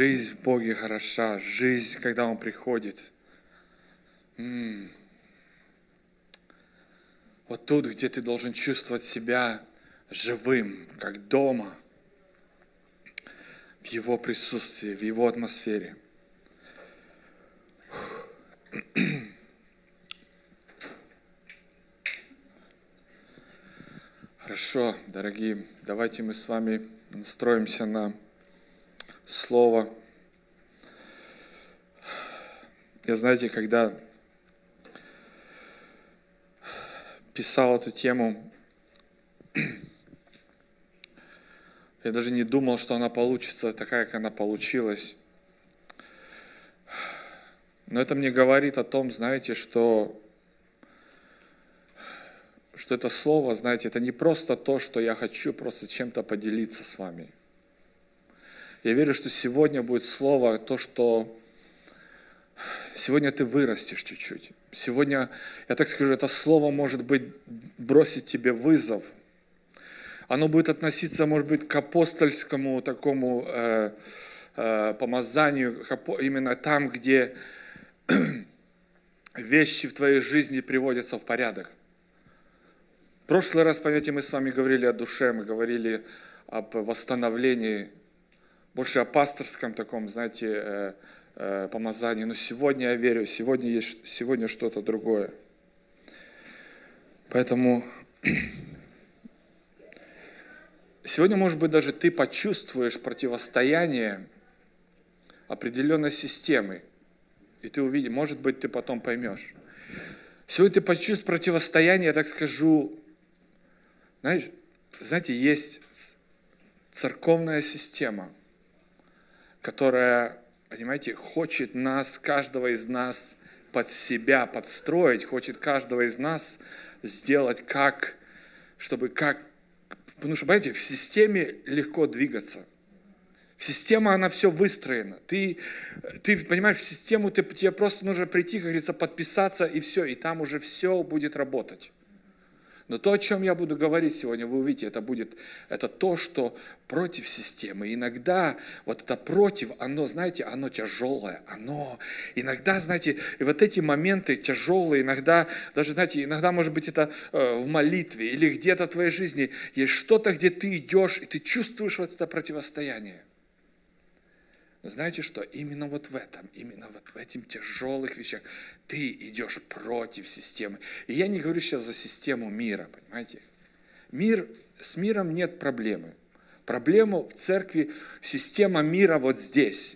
Жизнь в Боге хороша, жизнь, когда Он приходит. Вот тут, где ты должен чувствовать себя живым, как дома, в Его присутствии, в Его атмосфере. Хорошо, дорогие, давайте мы с вами настроимся на Слово. Я, знаете, когда писал эту тему, я даже не думал, что она получится такая, как она получилась. Но это мне говорит о том, знаете, что это слово, знаете, это не просто то, что я хочу просто чем-то поделиться с вами. Я верю, что сегодня будет слово, то, что сегодня ты вырастешь чуть-чуть. Сегодня, я так скажу, это слово может быть бросить тебе вызов. Оно будет относиться, может быть, к апостольскому такому помазанию, именно там, где вещи в твоей жизни приводятся в порядок. В прошлый раз, помните, мы с вами говорили о душе, мы говорили об восстановлении, больше о пасторском таком, знаете, помазании. Но сегодня я верю, сегодня что-то другое. Поэтому сегодня, может быть, даже ты почувствуешь противостояние определенной системы. И ты увидишь, может быть, ты потом поймешь. Сегодня ты почувствуешь противостояние, я так скажу, знаете, есть церковная система, которая, понимаете, хочет нас, каждого из нас под себя подстроить, хочет каждого из нас сделать потому что, понимаете, в системе легко двигаться. Система, она все выстроена. Ты понимаешь, в систему тебе просто нужно прийти, как говорится, подписаться, и все, и там уже все будет работать. Но то, о чем я буду говорить сегодня, вы увидите, это то, что против системы. Иногда вот это против, оно, знаете, оно тяжелое, иногда, знаете, и вот эти моменты тяжелые, иногда, даже, знаете, иногда, может быть, это в молитве или где-то в твоей жизни есть что-то, где ты идешь, и ты чувствуешь вот это противостояние. Но знаете что? Именно вот в этих тяжелых вещах ты идешь против системы. И я не говорю сейчас за систему мира, понимаете? С миром нет проблемы. Проблема в церкви, система мира вот здесь.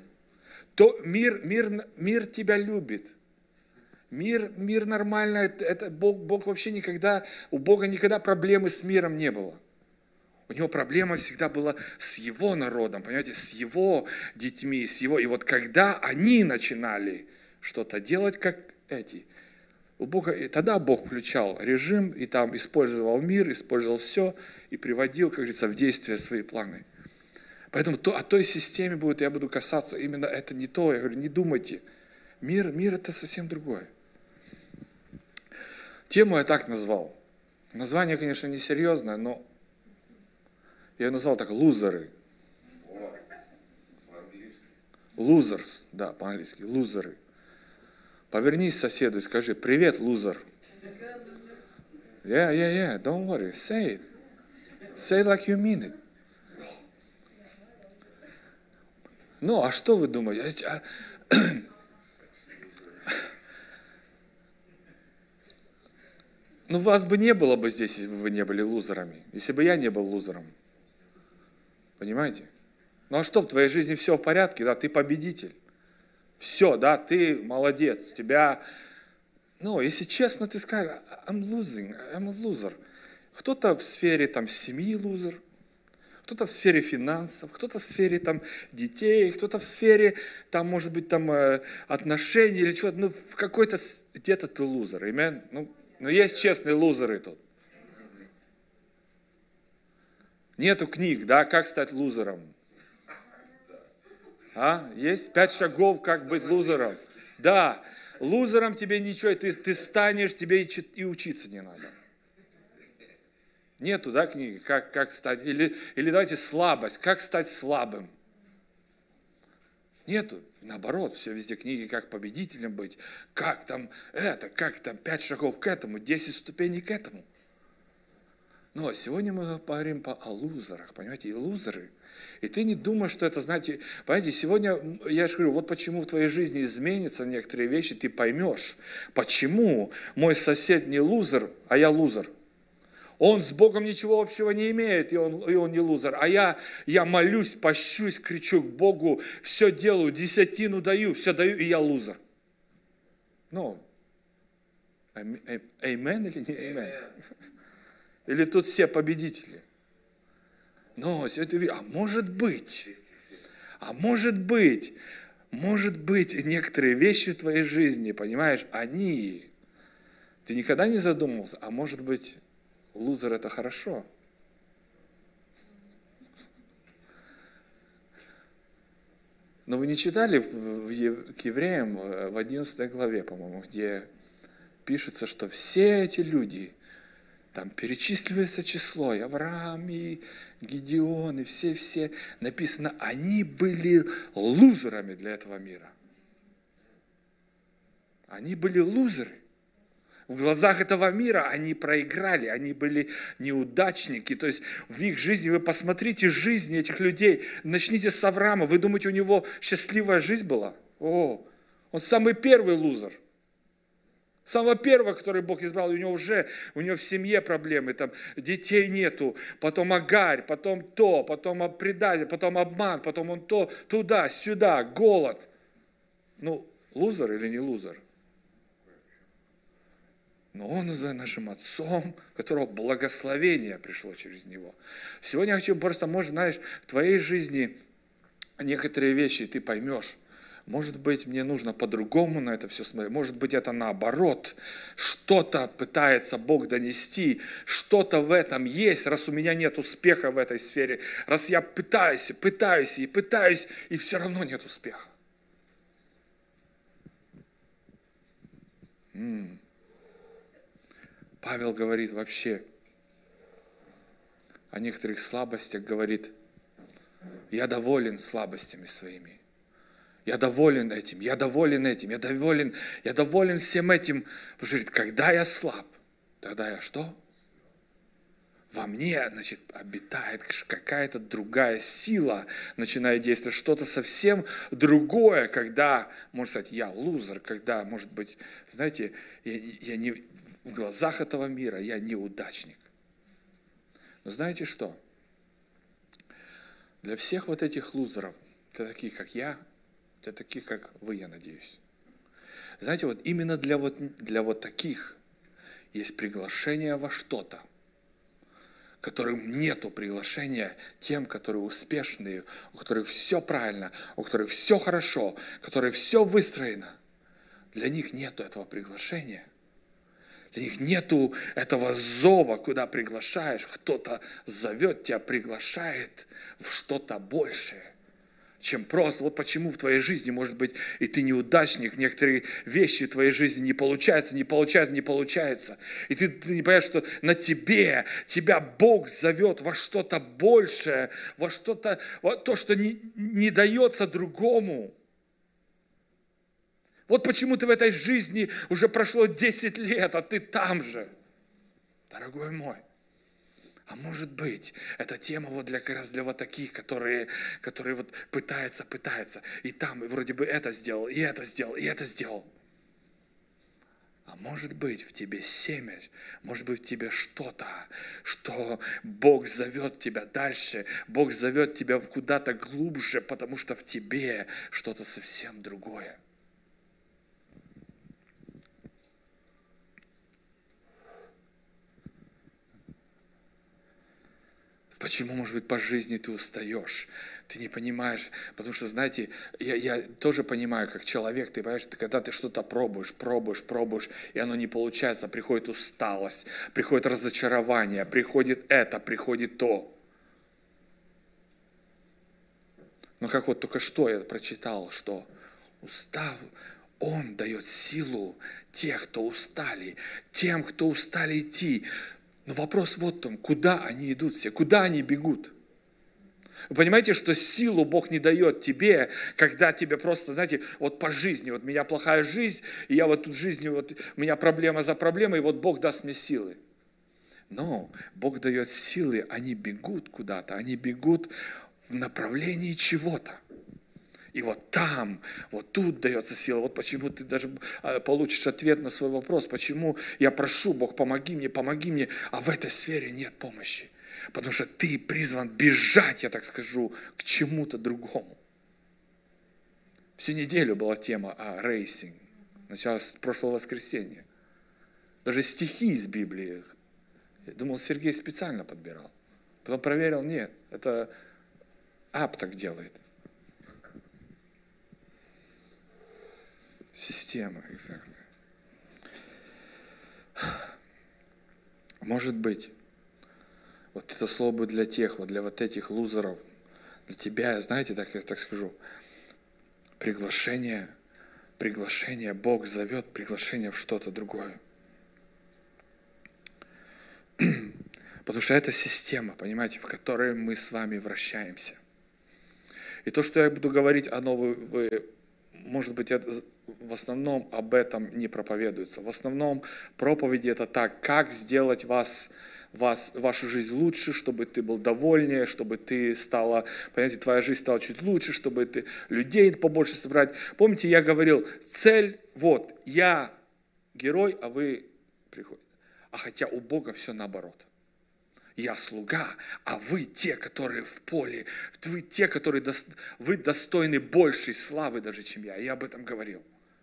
Мир тебя любит. Мир нормально, это Бог вообще никогда, у Бога никогда проблемы с миром не было. У него проблема всегда была с его народом, понимаете, с его детьми, И вот когда они начинали что-то делать, как эти, у Бога, и тогда Бог включал режим, и там использовал мир, использовал все, и приводил, как говорится, в действие свои планы. Поэтому о той системе я буду касаться, именно это не то. Я говорю, не думайте. Мир это совсем другое. Тему я так назвал. Название, конечно, несерьезное, но я назвал так «лузеры». Losers, да, по-английски, лузеры. Повернись к соседу и скажи: «Привет, лузер». Yeah, don't worry, say it. Say it like you mean it. Ну, а что вы думаете? Ну, вас бы не было бы здесь, если бы вы не были лузерами. Если бы я не был лузером. Понимаете? Ну а что, в твоей жизни все в порядке, да, ты победитель. Все, да, ты молодец, у тебя... Ну, если честно, ты скажешь, I'm a loser. Кто-то в сфере там семьи лузер, кто-то в сфере финансов, кто-то в сфере там детей, кто-то в сфере там, может быть, там отношений или чего-то. Ну, в какой-то где-то ты лузер, amen? Ну, есть честные лузеры тут. Нету книг, да, как стать лузером. Есть 5 шагов, как быть лузером. Да, лузером тебе ничего, ты станешь, тебе и учиться не надо. Нету, да, книги, как стать, или давайте слабость, как стать слабым. Нету. Наоборот, все везде книги, как победителем быть, как там это, как там 5 шагов к этому, 10 ступеней к этому. Но сегодня мы говорим о лузерах, понимаете, и лузеры. И ты не думаешь, что это, знаете, понимаете, сегодня, я же говорю, вот почему в твоей жизни изменятся некоторые вещи, ты поймешь, почему мой сосед не лузер, а я лузер. Он с Богом ничего общего не имеет, и он не лузер. А я молюсь, пощусь, кричу к Богу, все делаю, десятину даю, все даю, и я лузер. Ну, амен или не амен? Или тут все победители? Но сегодня ты видишь, может быть, некоторые вещи в твоей жизни, понимаешь, ты никогда не задумывался, а может быть, лузер это хорошо. Но вы не читали к Евреям в 11 главе, по-моему, где пишется, что все эти люди, там перечисливается число, и Авраам, и Гедеон, и все, написано, они были лузерами для этого мира. Они были лузеры. В глазах этого мира они проиграли, они были неудачники. То есть в их жизни, вы посмотрите жизни этих людей, начните с Авраама, вы думаете, у него счастливая жизнь была? Он самый первый лузер. Самого первого, который Бог избрал, у него в семье проблемы, там детей нету, потом Агарь, потом предатель, потом обман, потом он туда, сюда, голод. Лузер или не лузер? Но он называет нашим отцом, которого благословение пришло через него. Сегодня я хочу просто, может, знаешь, в твоей жизни некоторые вещи ты поймешь. Может быть, мне нужно по-другому на это все смотреть. Может быть, это наоборот. Что-то пытается Бог донести, что-то в этом есть, раз у меня нет успеха в этой сфере, раз я пытаюсь, и все равно нет успеха. Павел говорит вообще о некоторых слабостях, говорит, я доволен слабостями своими. Я доволен этим, я доволен всем этим. Потому что говорит, когда я слаб, тогда я что? Во мне, обитает какая-то другая сила, начинает действовать, что-то совсем другое, когда, можно сказать, я лузер, когда, может быть, знаете, я не в глазах этого мира, я неудачник. Но знаете что? Для всех вот этих лузеров, для таких, как я, для таких, как вы, я надеюсь. Знаете, вот именно для вот таких есть приглашение во что-то, которым нету приглашения тем, которые успешные, у которых все правильно, у которых все хорошо, у которых все выстроено. Для них нету этого приглашения. Для них нету этого зова, куда приглашаешь. Кто-то зовет тебя, приглашает в что-то большее, чем просто. Вот почему в твоей жизни, может быть, и ты неудачник, некоторые вещи в твоей жизни не получаются. И ты не понимаешь, что тебя Бог зовет во что-то большее, во то, что не дается другому. Вот почему ты в этой жизни уже прошло 10 лет, а ты там же. Дорогой мой. А может быть, эта тема вот как раз для вот таких, которые вот пытаются, и там и вроде бы это сделал, и это сделал, и это сделал. А может быть, в тебе семя, может быть, в тебе что-то, что Бог зовет тебя дальше, Бог зовет тебя куда-то глубже, потому что в тебе что-то совсем другое. Почему, может быть, по жизни ты устаешь? Ты не понимаешь, потому что, знаете, я тоже понимаю, как человек, ты понимаешь, когда ты что-то пробуешь, и оно не получается, приходит усталость, приходит разочарование, приходит это, приходит то. Но как вот только что я прочитал, что устав, Он дает силу тех, кто устали, тем, кто устали идти. Но вопрос вот в том, куда они идут все, куда они бегут. Вы понимаете, что силу Бог не дает тебе, когда тебе просто, знаете, вот по жизни, вот у меня плохая жизнь, и я вот тут в жизни, вот у меня проблема за проблемой, и вот Бог даст мне силы. Но Бог дает силы, они бегут куда-то, они бегут в направлении чего-то. И вот там, вот тут дается сила. Вот почему ты даже получишь ответ на свой вопрос, почему я прошу, Бог, помоги мне, а в этой сфере нет помощи. Потому что ты призван бежать, я так скажу, к чему-то другому. Всю неделю была тема о рейсинг. Началось с прошлого воскресенья. Даже стихи из Библии. Я думал, Сергей специально подбирал. Потом проверил, нет, это ап так делает. Система, exactly. Может быть, вот это слово будет для тех, вот для вот этих лузеров, для тебя, знаете, я так скажу, приглашение, Бог зовет приглашение в что-то другое. Потому что это система, понимаете, в которой мы с вами вращаемся. И то, что я буду говорить, вы может быть, в основном об этом не проповедуется. В основном проповеди это так, как сделать вашу жизнь лучше, чтобы ты был довольнее, чтобы ты стала, понимаете, твоя жизнь стала чуть лучше, чтобы ты людей побольше собрать. Помните, я говорил, цель, вот, я герой, а вы приходите. А хотя у Бога все наоборот. Я слуга, а вы те, которые в поле, вы те, которые вы достойны большей славы даже, чем я. Я об этом говорил.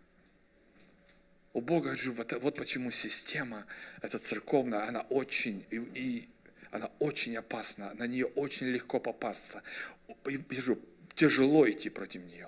У Бога же вот почему система, эта церковная, она очень, она очень опасна, на нее очень легко попасться. Тяжело идти против нее.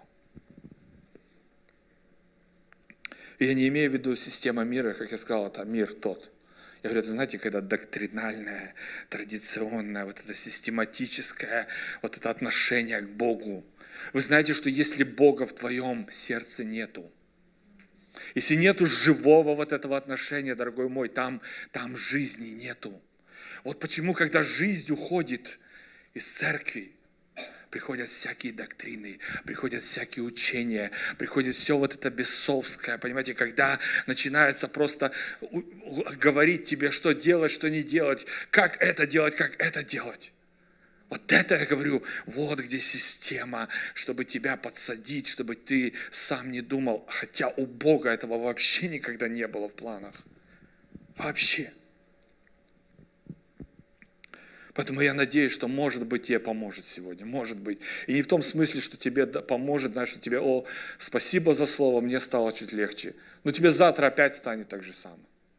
И я не имею в виду система мира, как я сказал, это мир тот. Я говорю, это знаете, когда доктринальное, традиционное, вот это систематическое, вот это отношение к Богу. Вы знаете, что если Бога в твоем сердце нету, если нету живого вот этого отношения, дорогой мой, там жизни нету. Вот почему, когда жизнь уходит из церкви, приходят всякие доктрины, приходят всякие учения, приходит все вот это бесовское, понимаете, когда начинается просто говорить тебе, что делать, что не делать, как это делать, как это делать. Вот это я говорю, вот где система, чтобы тебя подсадить, чтобы ты сам не думал, хотя у Бога этого вообще никогда не было в планах. Вообще. Поэтому я надеюсь, что, может быть, тебе поможет сегодня, может быть. И не в том смысле, что тебе поможет, знаешь, что тебе, спасибо за слово, мне стало чуть легче. Но тебе завтра опять станет так же самое.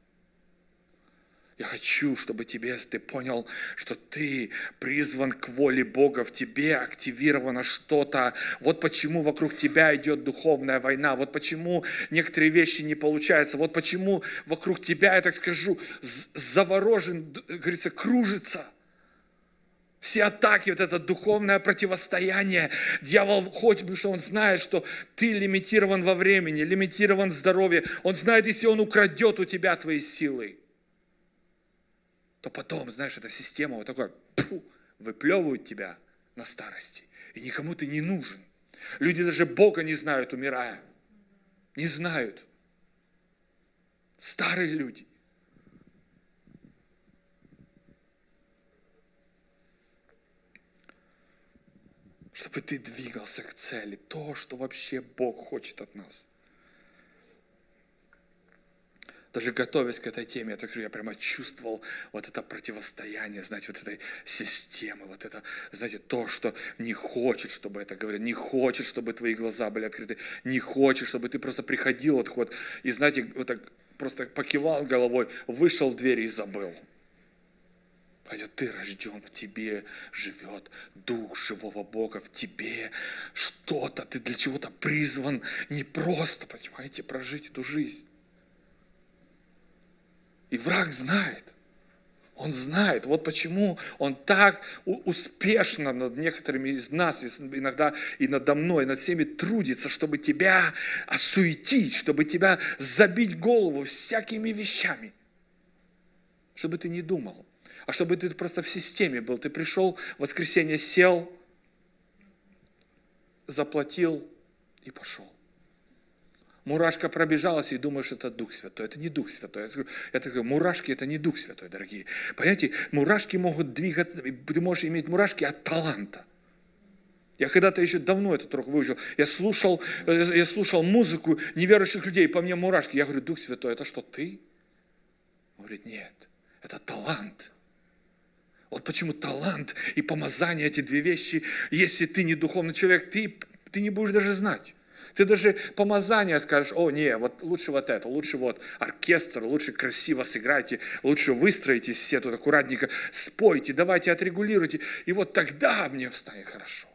Я хочу, чтобы ты понял, что ты призван к воле Бога, в тебе активировано что-то. Вот почему вокруг тебя идет духовная война, вот почему некоторые вещи не получаются, вот почему вокруг тебя, я так скажу, заворожен, говорится, кружится. Все атаки, вот это духовное противостояние, дьявол хочет, потому что он знает, что ты лимитирован во времени, лимитирован в здоровье. Он знает, если он украдет у тебя твои силы, то потом, знаешь, эта система вот такая, выплевывает тебя на старости. И никому ты не нужен. Люди даже Бога не знают, умирая. Не знают. Старые люди. Чтобы ты двигался к цели, то, что вообще Бог хочет от нас. Даже готовясь к этой теме, я прямо чувствовал вот это противостояние, знаете, вот этой системы, вот это, знаете, то, что не хочет, чтобы это говорили, не хочет, чтобы твои глаза были открыты, не хочет, чтобы ты просто приходил и, знаете, вот так просто покивал головой, вышел в дверь и забыл. Хотя ты рожден, в тебе живет Дух живого Бога, в тебе что-то, ты для чего-то призван не просто, понимаете, прожить эту жизнь. И враг знает, он знает, вот почему он так успешно над некоторыми из нас, иногда и надо мной, и над всеми трудится, чтобы тебя осуетить, чтобы тебя забить голову всякими вещами, чтобы ты не думал. А чтобы ты просто в системе был. Ты пришел, в воскресенье сел, заплатил и пошел. Мурашка пробежалась, и думаешь, это Дух Святой. Это не Дух Святой. Я так говорю, мурашки – это не Дух Святой, дорогие. Понимаете, мурашки могут двигаться, ты можешь иметь мурашки от таланта. Я когда-то еще давно этот урок выучил. Я слушал музыку неверующих людей, по мне мурашки. Я говорю, Дух Святой, это что, ты? Он говорит, нет, это талант. Вот почему талант и помазание, эти две вещи, если ты не духовный человек, ты не будешь даже знать. Ты даже помазание скажешь, о, не, вот лучше вот это, лучше вот оркестр, лучше красиво сыграйте, лучше выстроитесь все тут аккуратненько, спойте, давайте отрегулируйте, и вот тогда мне встанет хорошо.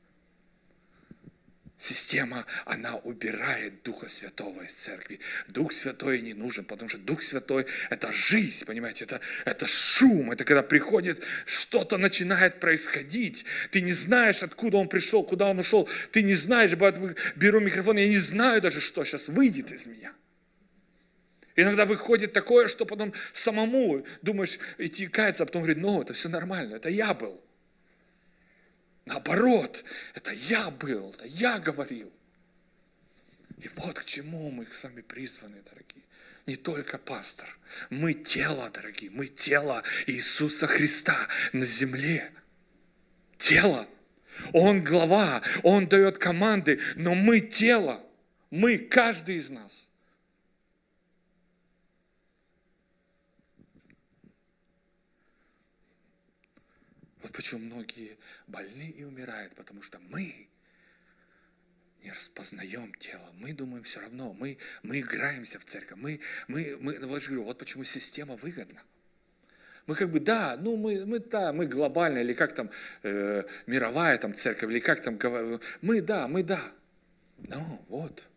Система, она убирает Духа Святого из церкви. Дух Святой не нужен, потому что Дух Святой – это жизнь, понимаете, это шум, это когда приходит, что-то начинает происходить. Ты не знаешь, откуда он пришел, куда он ушел. Ты не знаешь, беру микрофон, я не знаю даже, что сейчас выйдет из меня. Иногда выходит такое, что потом самому думаешь, идти каяться, а потом говорит, ну, это все нормально, это я был. Наоборот, это я был, это я говорил. И вот к чему мы с вами призваны, дорогие. Не только пастор. Мы тело, дорогие, мы тело Иисуса Христа на земле. Тело. Он глава, Он дает команды, но мы тело. Мы, каждый из нас. Вот почему многие больны и умирают, потому что мы не распознаем тело. Мы думаем все равно, мы играемся в церковь. Вот же говорю, вот почему система выгодна. Мы как бы, да, ну мы глобальная, или как там, мировая там церковь, или как там, мы да. Но вот.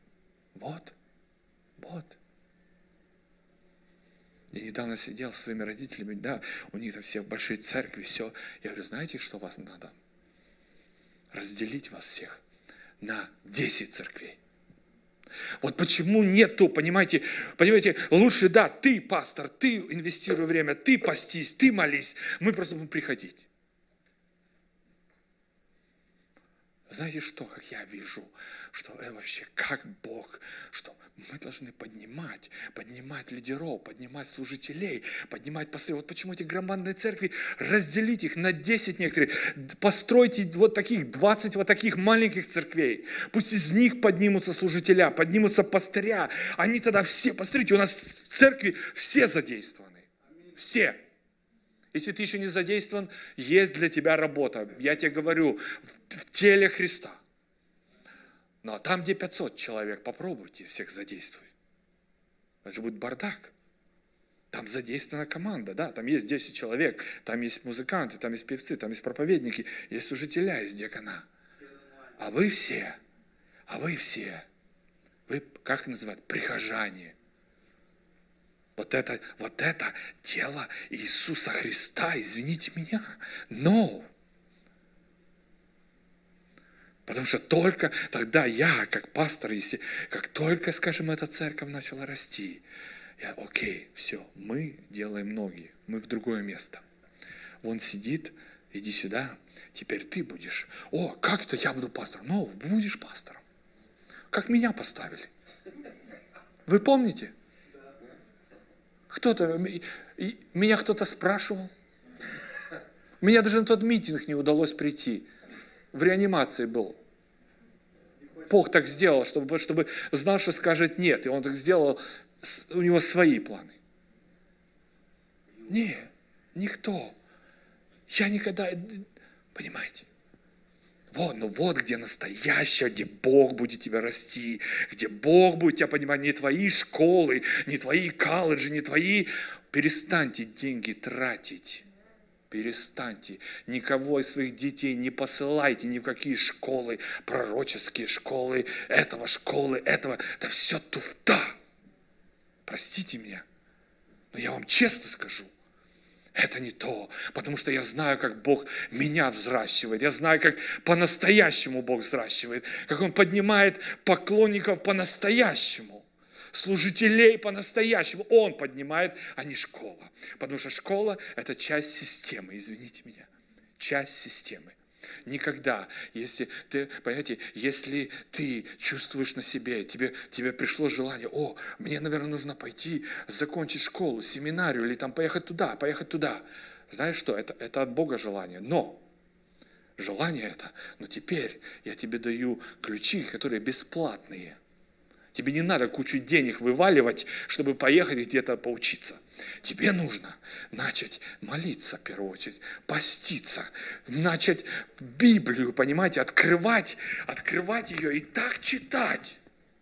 Я недавно сидел со своими родителями, да, у них там все большие церкви, все. Я говорю, знаете, что вам надо? Разделить вас всех на 10 церквей. Вот почему нету, понимаете, лучше, да, ты пастор, ты инвестируй время, ты постись, ты молись, мы просто будем приходить. Знаете что, как я вижу, что вообще, как Бог, что мы должны поднимать лидеров, поднимать служителей, поднимать пастырей. Вот почему эти громадные церкви, разделить их на 10 некоторые, постройте вот таких 20 вот таких маленьких церквей. Пусть из них поднимутся служителя, поднимутся пастыря. Они тогда все, посмотрите, у нас в церкви все задействованы. Все. Если ты еще не задействован, есть для тебя работа. Я тебе говорю, в теле Христа. Ну, а там, где 500 человек, попробуйте всех задействовать. Это же будет бардак. Там задействована команда, да, там есть 10 человек, там есть музыканты, там есть певцы, там есть проповедники, есть служителя, есть диакона. А вы все, вы, как называют, прихожане. Вот это тело Иисуса Христа, извините меня, но. Потому что только тогда я, как пастор, как только, скажем, эта церковь начала расти, окей, все, мы делаем ноги, мы в другое место. Вон сидит, иди сюда, теперь ты будешь. О, как это я буду пастором? Ну, будешь пастором. Как меня поставили. Вы помните? Меня кто-то спрашивал. Меня даже на тот митинг не удалось прийти. В реанимации был. Бог так сделал, чтобы знал, что скажет нет. И он так сделал, у него свои планы. Нет, никто. Я никогда, понимаете? Вот где настоящее, где Бог будет тебя расти, где Бог будет тебя понимать, не твои школы, не твои колледжи, не твои. Перестаньте деньги тратить. Перестаньте. Никого из своих детей не посылайте ни в какие школы, пророческие школы, этого. Это все туфта. Простите меня. Но я вам честно скажу. Это не то, потому что я знаю, как Бог меня взращивает. Я знаю, как по-настоящему Бог взращивает. Как Он поднимает поклонников по-настоящему. Служителей по-настоящему. Он поднимает, а не школа. Потому что школа – это часть системы, извините меня. Часть системы. Никогда. Если ты, понимаете, если ты чувствуешь на себе, тебе пришло желание, мне, наверное, нужно пойти закончить школу, семинарию, или там поехать туда, поехать туда. Знаешь что, это от Бога желание. Но желание это, но теперь я тебе даю ключи, которые бесплатные. Тебе не надо кучу денег вываливать, чтобы поехать где-то поучиться. Тебе нужно начать молиться, в первую очередь, поститься, начать Библию, понимаете, открывать ее и так читать.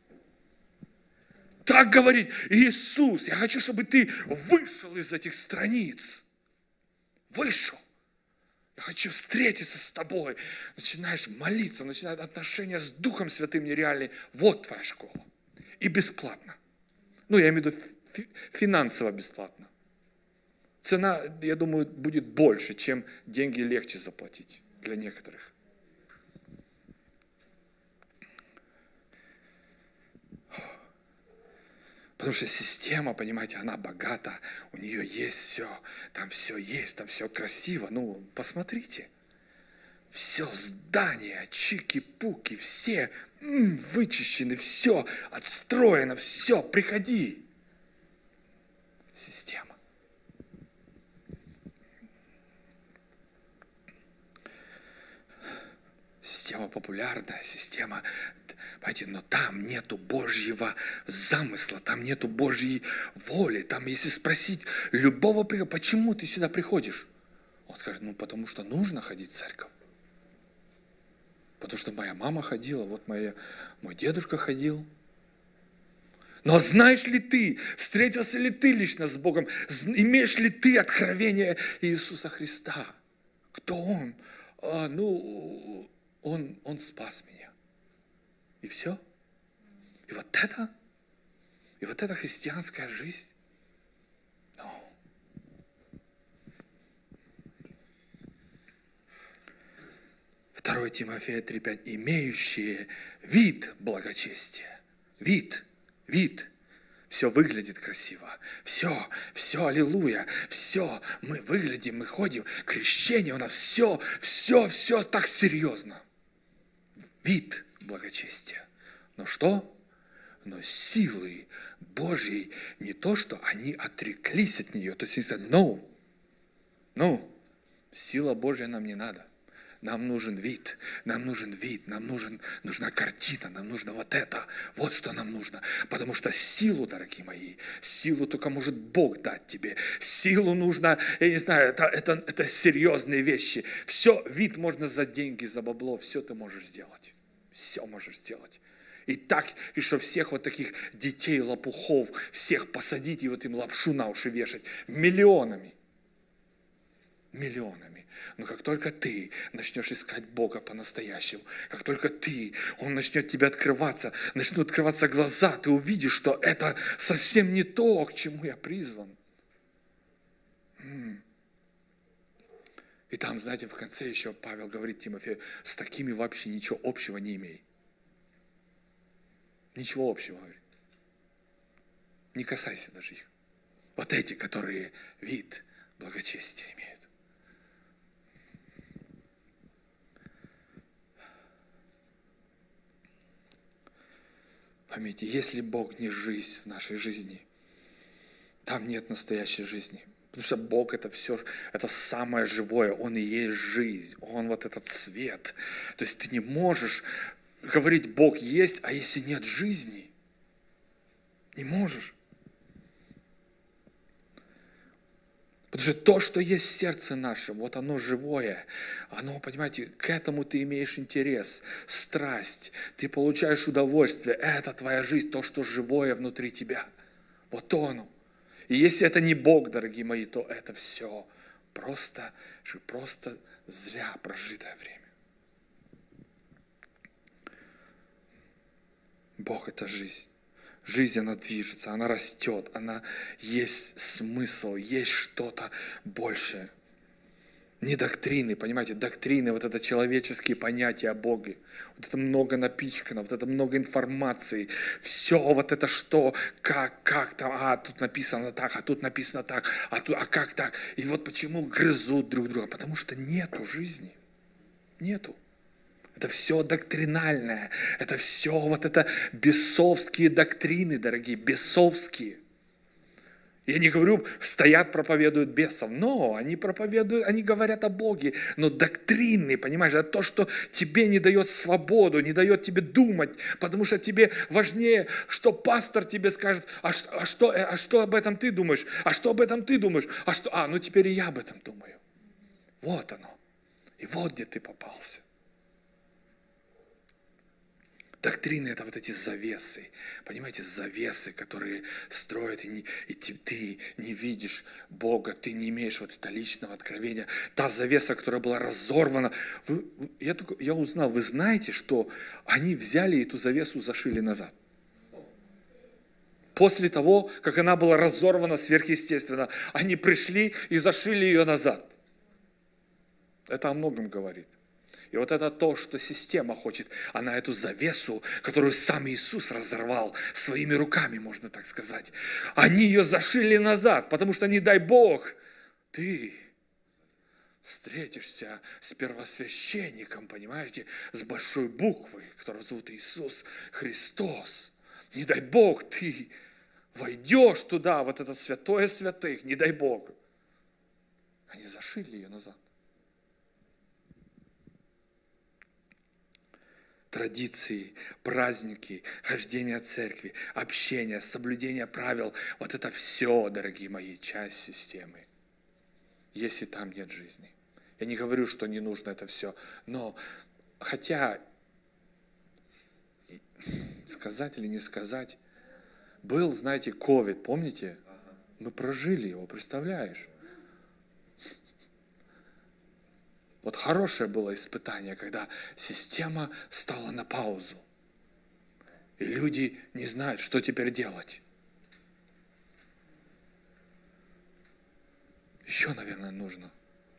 Так говорит Иисус, я хочу, чтобы ты вышел из этих страниц. Вышел. Я хочу встретиться с тобой. Начинаешь молиться, начинают отношения с Духом Святым нереальные. Вот твоя школа. И бесплатно. Я имею в виду финансово бесплатно. Цена, я думаю, будет больше, чем деньги легче заплатить для некоторых. Потому что система, понимаете, она богата, у нее есть все, там все красиво. Посмотрите. Все здания, чики-пуки, все вычищены, все отстроено, все, приходи. Система. Система популярная, система, понимаете, но там нету Божьего замысла, там нету Божьей воли. Там, если спросить любого, почему ты сюда приходишь? Он скажет, потому что нужно ходить в церковь. Потому что моя мама ходила, вот мой дедушка ходил. Но знаешь ли ты, встретился ли ты лично с Богом, имеешь ли ты откровение Иисуса Христа? Кто Он? Он спас меня. И все? И вот это христианская жизнь? 2 Тимофея 3:5. Имеющие вид благочестия. Вид. Все выглядит красиво. Все, аллилуйя. Все, мы выглядим, мы ходим. Крещение у нас, все так серьезно. Вид благочестия. Но что? Но силы Божьей не то, что они отреклись от нее. То есть они сказали, сила Божья нам не надо. Нам нужен вид, нам нужна картина, нам нужно вот что нам нужно. Потому что силу, дорогие мои, силу только может Бог дать тебе. Силу нужно, я не знаю, это серьезные вещи. Все, вид можно за деньги, за бабло, все ты можешь сделать. Все можешь сделать. И что всех вот таких детей, лопухов, всех посадить и вот им лапшу на уши вешать миллионами. Но как только ты начнешь искать Бога по-настоящему, как только Он начнет тебе открываться, начнут открываться глаза, ты увидишь, что это совсем не то, к чему я призван. И там, знаете, в конце еще Павел говорит Тимофею, с такими вообще ничего общего не имей. Ничего общего, говорит. Не касайся даже их. Вот эти, которые вид благочестия имеют. Поймите, если Бог не жизнь в нашей жизни, там нет настоящей жизни. Потому что Бог это все, это самое живое, Он и есть жизнь, Он вот этот свет. То есть ты не можешь говорить, Бог есть, а если нет жизни, не можешь. Потому что то, что есть в сердце нашем, вот оно живое, оно, понимаете, к этому ты имеешь интерес, страсть, ты получаешь удовольствие, это твоя жизнь, то, что живое внутри тебя. Вот то оно. И если это не Бог, дорогие мои, то это все просто зря прожитое время. Бог – это жизнь. Жизнь, она движется, она растет, она есть смысл, есть что-то большее. Не доктрины, понимаете, доктрины, вот это человеческие понятия о Боге. Вот это много напичкано, вот это много информации. Все вот это что, как там, тут написано так, а тут написано так, а как так. И вот почему грызут друг друга, потому что нету жизни. Нету. Это все доктринальное. Это все вот это бесовские доктрины, дорогие, бесовские. Я не говорю, стоят, проповедуют бесов. Но они проповедуют, они говорят о Боге. Но доктрины, понимаешь, это то, что тебе не дает свободу, не дает тебе думать. Потому что тебе важнее, что пастор тебе скажет, а что об этом ты думаешь? А что об этом ты думаешь? Ну теперь и я об этом думаю. Вот оно. И вот где ты попался. Доктрины – это вот эти завесы, понимаете, завесы, которые строят, и ты не видишь Бога, ты не имеешь вот это личного откровения. Та завеса, которая была разорвана. Я узнал, вы знаете, что они взяли эту завесу, зашили назад. После того, как она была разорвана сверхъестественно, они пришли и зашили ее назад. Это о многом говорит. И вот это то, что система хочет. Она эту завесу, которую сам Иисус разорвал своими руками, можно так сказать. Они ее зашили назад, потому что, не дай Бог, ты встретишься с первосвященником, понимаете, с большой буквы, которого зовут Иисус Христос. Не дай Бог, ты войдешь туда, вот это святое святых, не дай Бог. Они зашили ее назад. Традиции, праздники, хождение в церкви, общение, соблюдение правил. Вот это все, дорогие мои, часть системы. Если там нет жизни. Я не говорю, что не нужно это все. Но, хотя, сказать или не сказать, был, знаете, ковид, помните? Мы прожили его, представляешь? Вот хорошее было испытание, когда система стала на паузу. И люди не знают, что теперь делать. Еще, наверное, нужно.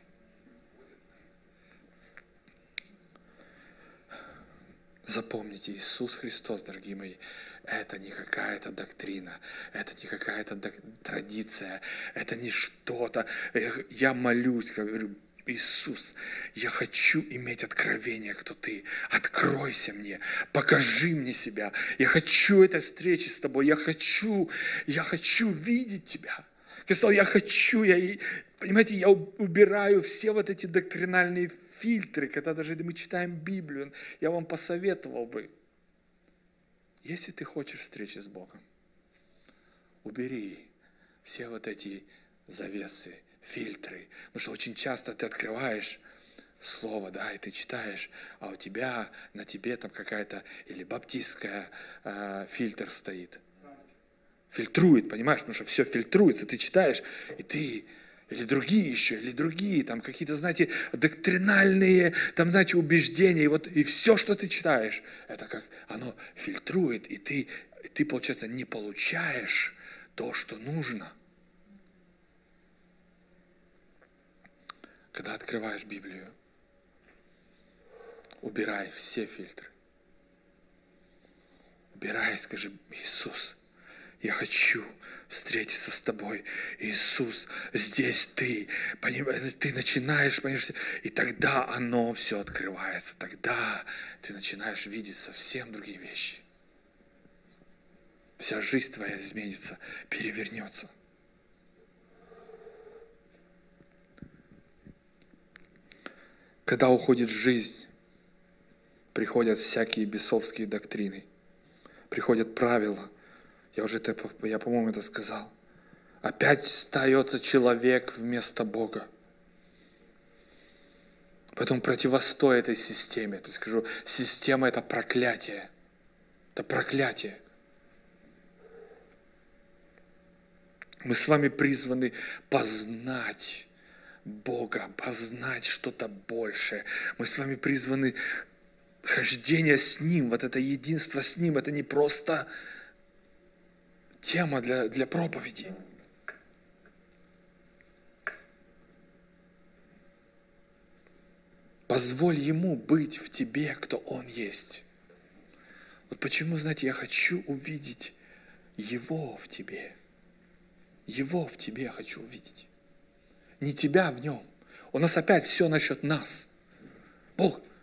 Запомните, Иисус Христос, дорогие мои, это не какая-то доктрина, это не какая-то традиция, это не что-то. Я молюсь, говорю, Иисус, я хочу иметь откровение, кто ты. Откройся мне, покажи мне себя. Я хочу этой встречи с тобой. Я хочу видеть тебя. Я сказал, понимаете, я убираю все вот эти доктринальные фильтры, когда даже мы читаем Библию, я вам посоветовал бы, если ты хочешь встречи с Богом, убери все вот эти завесы, фильтры. Потому что очень часто ты открываешь слово, да, и ты читаешь, а у тебя, на тебе там какая-то или баптистская фильтр стоит. Фильтрует, понимаешь, потому что все фильтруется, ты читаешь, и ты, или другие, там какие-то, знаете, доктринальные, там, знаете, убеждения, и все, что ты читаешь, это как оно фильтрует, и ты, получается, не получаешь то, что нужно. Когда открываешь Библию, убирай все фильтры. Убирай, скажи, Иисус, я хочу встретиться с тобой. Иисус, здесь ты. Понимаешь, ты начинаешь, понимаешь, и тогда оно все открывается. Тогда ты начинаешь видеть совсем другие вещи. Вся жизнь твоя изменится, перевернется. Когда уходит жизнь, приходят всякие бесовские доктрины, приходят правила. Я, по-моему, это сказал. Опять остается человек вместо Бога. Поэтому противостой этой системе. Я скажу, система – это проклятие. Это проклятие. Мы с вами призваны познать Бога, познать что-то большее. Мы с вами призваны хождение с Ним, вот это единство с Ним, это не просто тема для проповеди. Позволь Ему быть в тебе, кто Он есть. Вот почему, знаете, я хочу увидеть Его в тебе. Его в тебе я хочу увидеть. Не тебя в нем. У нас опять все насчет нас. Бог,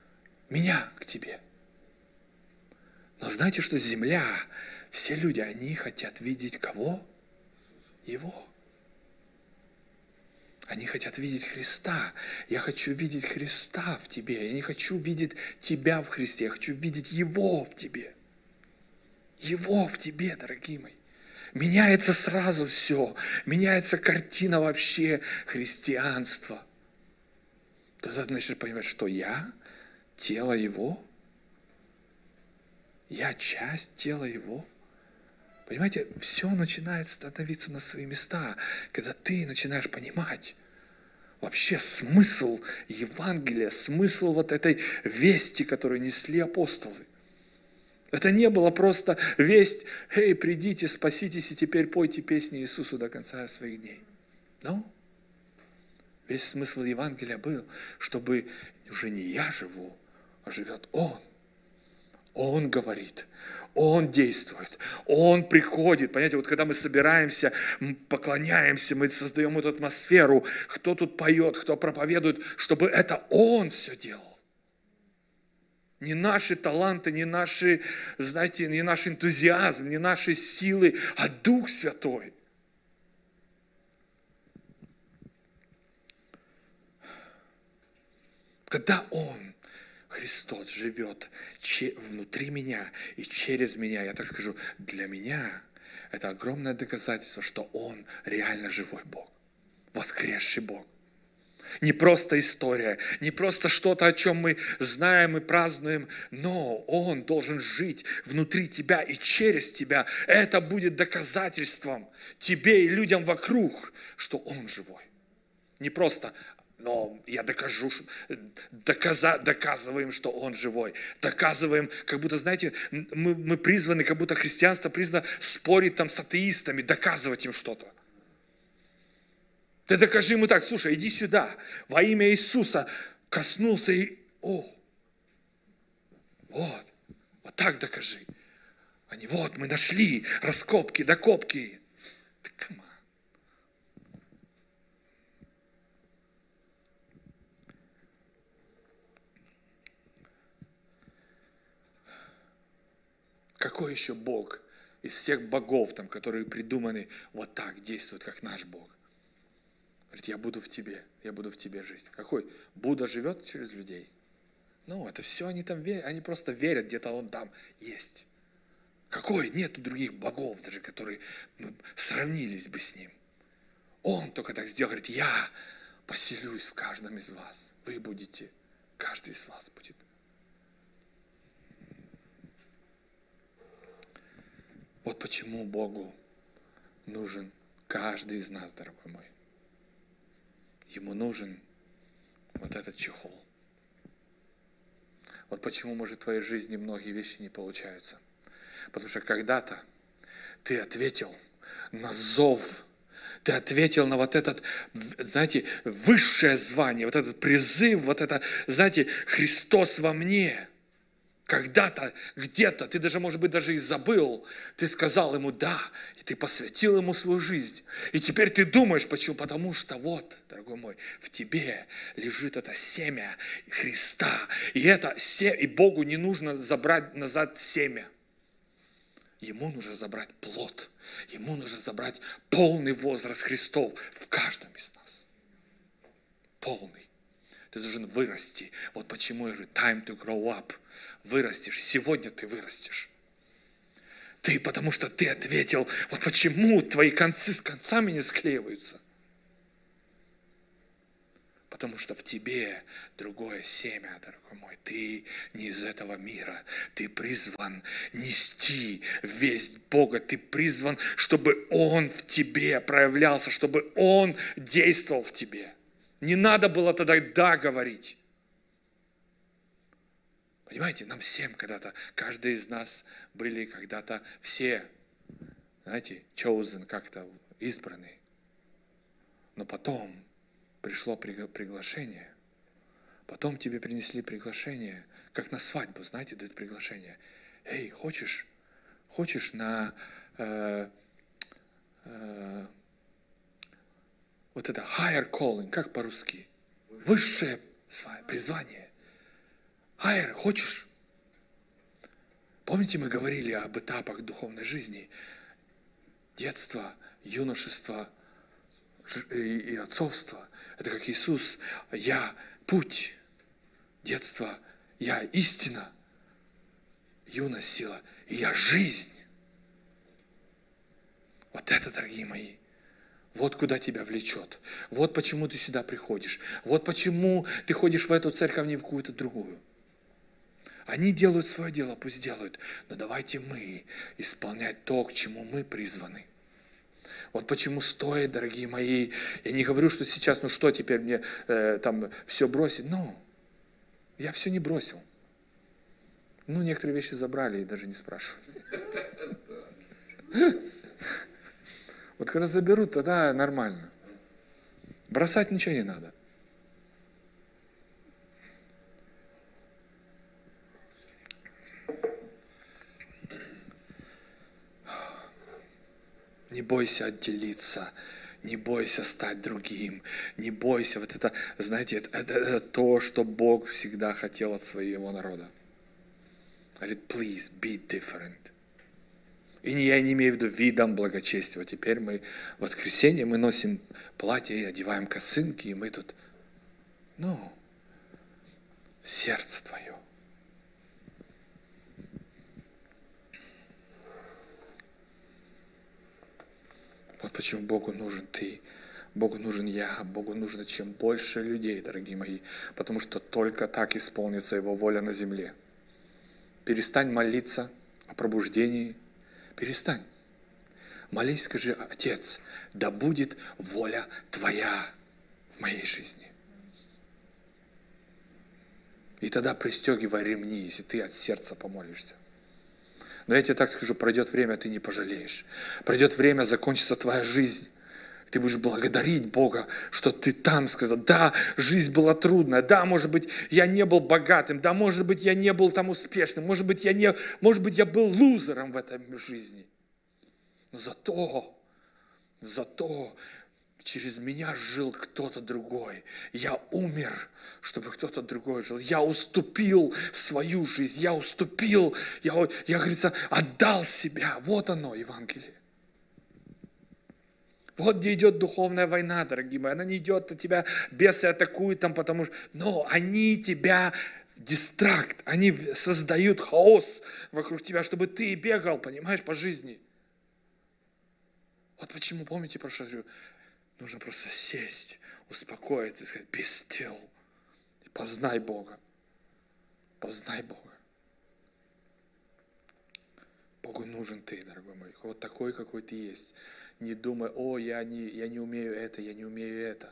Меня к тебе. Но знаете, что земля, все люди, они хотят видеть кого? Его. Они хотят видеть Христа. Я хочу видеть Христа в тебе. Я не хочу видеть тебя в Христе. Я хочу видеть Его в тебе. Его в тебе, дорогие мои. Меняется сразу все. Меняется картина вообще христианства. Тогда начнешь понимать, что я тело Его. Я часть тела Его. Понимаете, все начинает становиться на свои места, когда ты начинаешь понимать вообще смысл Евангелия, смысл вот этой вести, которую несли апостолы. Это не было просто весть: «Эй, придите, спаситесь и теперь пойте песни Иисусу до конца своих дней». Но весь смысл Евангелия был, чтобы уже не я живу, а живет Он. Он говорит, Он действует, Он приходит. Понимаете, вот когда мы собираемся, мы поклоняемся, мы создаем эту атмосферу, кто тут поет, кто проповедует, чтобы это Он все делал. Не наши таланты, не наши, знаете, не наш энтузиазм, не наши силы, а Дух Святой. Когда Он, Христос, живет внутри меня и через меня, я так скажу, для меня это огромное доказательство, что Он реально живой Бог, воскресший Бог. Не просто история, не просто что-то, о чем мы знаем и празднуем, но Он должен жить внутри тебя и через тебя. Это будет доказательством тебе и людям вокруг, что Он живой. Не просто: но я докажу, доказываем, что Он живой. Доказываем, как будто, знаете, мы призваны, как будто христианство призвано спорить там с атеистами, доказывать им что-то. Ты докажи ему так: слушай, иди сюда, во имя Иисуса коснулся и... вот так докажи. А не вот, мы нашли раскопки, докопки. Come on. Какой еще Бог из всех богов, там, которые придуманы, вот так действует, как наш Бог? Говорит: я буду в тебе жить. Какой? Будда живет через людей? Ну, это все они там верят, они просто верят, где-то Он там есть. Какой? Нету других богов даже, которые сравнились бы с Ним. Он только так сделал, говорит: я поселюсь в каждом из вас. Вы будете, каждый из вас будет. Вот почему Богу нужен каждый из нас, дорогой мой. Ему нужен вот этот чехол. Вот почему, может, в твоей жизни многие вещи не получаются. Потому что когда-то ты ответил на зов, ты ответил на вот этот, знаете, высшее звание, вот этот призыв, вот это, знаете, Христос во мне. Когда-то, где-то, ты даже, может быть, даже и забыл, ты сказал ему «да», и ты посвятил ему свою жизнь. И теперь ты думаешь, почему? Потому что вот, дорогой мой, в тебе лежит это семя Христа. И Богу не нужно забрать назад семя. Ему нужно забрать плод. Ему нужно забрать полный возраст Христов в каждом из нас. Полный. Ты должен вырасти. Вот почему я говорю time to grow up. Вырастешь. Сегодня ты вырастешь. Потому что ты ответил, вот почему твои концы с концами не склеиваются. Потому что в тебе другое семя, дорогой мой. Ты не из этого мира. Ты призван нести весть Бога. Ты призван, чтобы Он в тебе проявлялся, чтобы Он действовал в тебе. Не надо было тогда «да» говорить. Понимаете, нам всем когда-то, каждый из нас были когда-то все, знаете, chosen, как-то избраны. Но потом пришло приглашение. Потом тебе принесли приглашение, как на свадьбу, знаете, дают приглашение. Эй, хочешь на вот это higher calling, как по-русски? Высшее призвание. Айр, хочешь? Помните, мы говорили об этапах духовной жизни? Детство, юношество и отцовство. Это как Иисус. Я путь. Детство. Я истина. Юность, сила. И я жизнь. Вот это, дорогие мои. Вот куда тебя влечет. Вот почему ты сюда приходишь. Вот почему ты ходишь в эту церковь, а не в какую-то другую. Они делают свое дело, пусть делают. Но давайте мы исполнять то, к чему мы призваны. Вот почему стоит, дорогие мои, я не говорю, что сейчас, ну что, теперь мне там все бросить. Но я все не бросил. Ну, некоторые вещи забрали и даже не спрашивали. Вот когда заберут, тогда нормально. Бросать ничего не надо. Не бойся отделиться, не бойся стать другим, не бойся. Вот это, знаете, это то, что Бог всегда хотел от своего народа. Говорит, please be different. И я не имею в виду видом благочестия. Вот теперь мы в воскресенье мы носим платье и одеваем косынки, и мы тут, сердце твое. Вот почему Богу нужен ты, Богу нужен я, Богу нужно чем больше людей, дорогие мои, потому что только так исполнится Его воля на земле. Перестань молиться о пробуждении, перестань. Молись, скажи, Отец, да будет воля Твоя в моей жизни. И тогда пристегивай ремни, если ты от сердца помолишься. Но я тебе так скажу, пройдет время, ты не пожалеешь. Пройдет время, закончится твоя жизнь. Ты будешь благодарить Бога, что ты там сказал, да, жизнь была трудная, да, может быть, я не был богатым, да, может быть, я не был там успешным, может быть, я был лузером в этой жизни. Но зато через меня жил кто-то другой. Я умер, чтобы кто-то другой жил. Я уступил свою жизнь, я говорится, отдал себя. Вот оно, Евангелие. Вот где идет духовная война, дорогие мои. Она не идет, а тебя бесы атакуют там, потому что... Но они тебя дистракт, они создают хаос вокруг тебя, чтобы ты бегал, понимаешь, по жизни. Вот почему, помните, прошлый раз, нужно просто сесть, успокоиться и сказать, be still. И познай Бога. Познай Бога. Богу нужен ты, дорогой мой. Вот такой, какой ты есть. Не думай, я не умею это, я не умею это.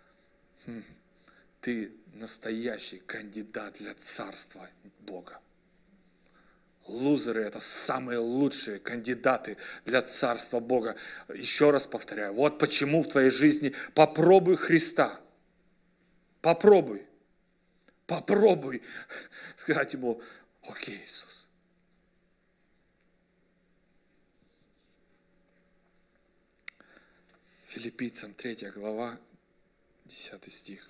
Ты настоящий кандидат для царства Бога. Лузеры – это самые лучшие кандидаты для царства Бога. Еще раз повторяю, вот почему в твоей жизни попробуй Христа. Попробуй сказать Ему, окей, Иисус. Филиппийцам 3 глава, 10 стих.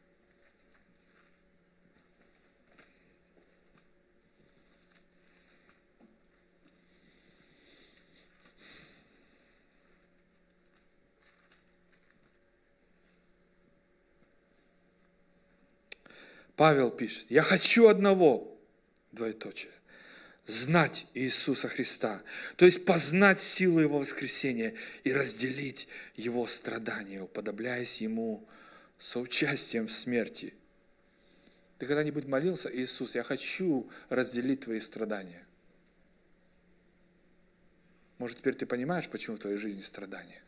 Павел пишет, я хочу одного, двоеточие, знать Иисуса Христа, то есть познать силу Его воскресения и разделить Его страдания, уподобляясь Ему соучастием в смерти. Ты когда-нибудь молился, Иисус, я хочу разделить Твои страдания? Может, теперь ты понимаешь, почему в твоей жизни страдания?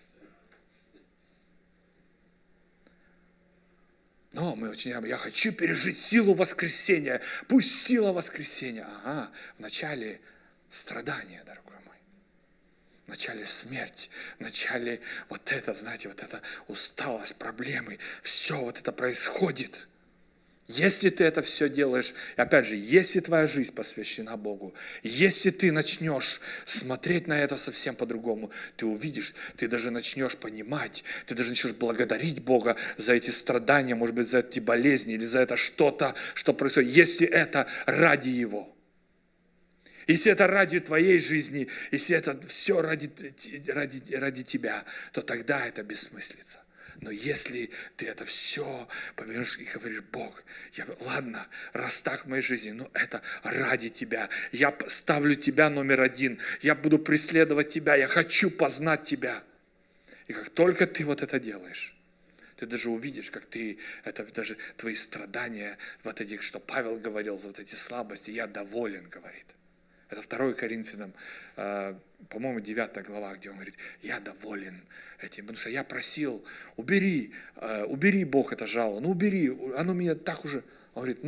Но я хочу пережить силу воскресения. Пусть сила воскресения. Вначале страдания, дорогой мой. Вначале смерть. Вначале вот это, знаете, вот эта усталость, проблемы. Все вот это происходит. Если ты это все делаешь, и опять же, если твоя жизнь посвящена Богу, если ты начнешь смотреть на это совсем по-другому, ты увидишь, ты даже начнешь понимать, ты даже начнешь благодарить Бога за эти страдания, может быть, за эти болезни или за это что-то, что происходит, если это ради Его. Если это ради твоей жизни, если это все ради тебя, то тогда это бессмыслица. Но если ты это все повернешь и говоришь: Бог, ладно, раз так в моей жизни, но это ради Тебя. Я ставлю Тебя номер один. Я буду преследовать Тебя. Я хочу познать Тебя. И как только ты вот это делаешь, ты даже увидишь, как ты, это даже твои страдания, вот эти, что Павел говорил, за вот эти слабости, я доволен, говорит. Это 2 Коринфянам, по-моему, 9 глава, где он говорит: я доволен этим, потому что я просил, убери Бог это жало, ну убери, оно меня так уже, он говорит,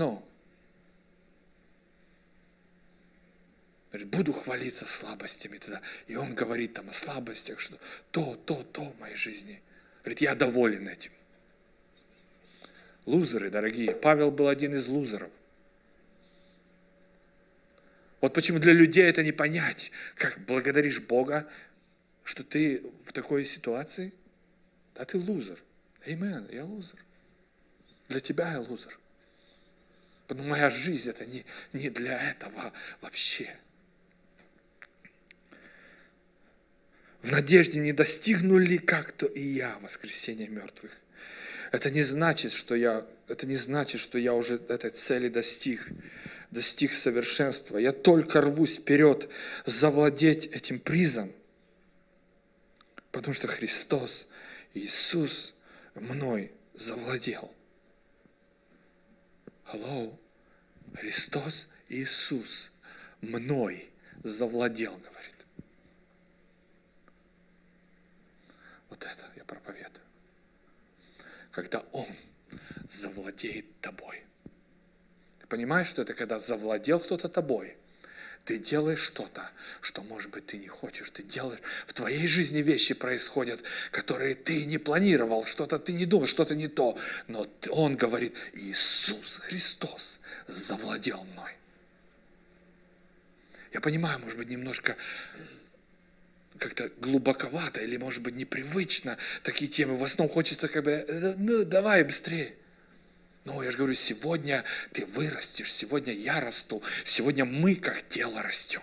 буду хвалиться слабостями тогда. И он говорит там о слабостях, что то в моей жизни. Говорит, я доволен этим. Лузеры, дорогие, Павел был один из лузеров. Вот почему для людей это не понять, как благодаришь Бога, что ты в такой ситуации. Да ты лузер. Аминь, я лузер. Для тебя я лузер. Потому что моя жизнь это не для этого вообще. В надежде не достигну ли как-то и я воскресения мертвых. Это не значит, что я уже этой цели достиг совершенства. Я только рвусь вперед, завладеть этим призом, потому что Христос, Иисус мной завладел. Алло, Христос, Иисус мной завладел, говорит. Вот это я проповедую. Когда Он завладеет тобой. Понимаешь, что это когда завладел кто-то тобой? Ты делаешь что-то, что, может быть, ты не хочешь. Ты делаешь, в твоей жизни вещи происходят, которые ты не планировал, что-то ты не думал, что-то не то. Но Он говорит: Иисус Христос завладел мной. Я понимаю, может быть, немножко как-то глубоковато или, может быть, непривычно такие темы. В основном хочется давай быстрее. Но я же говорю, сегодня ты вырастешь, сегодня я расту, сегодня мы как тело растем.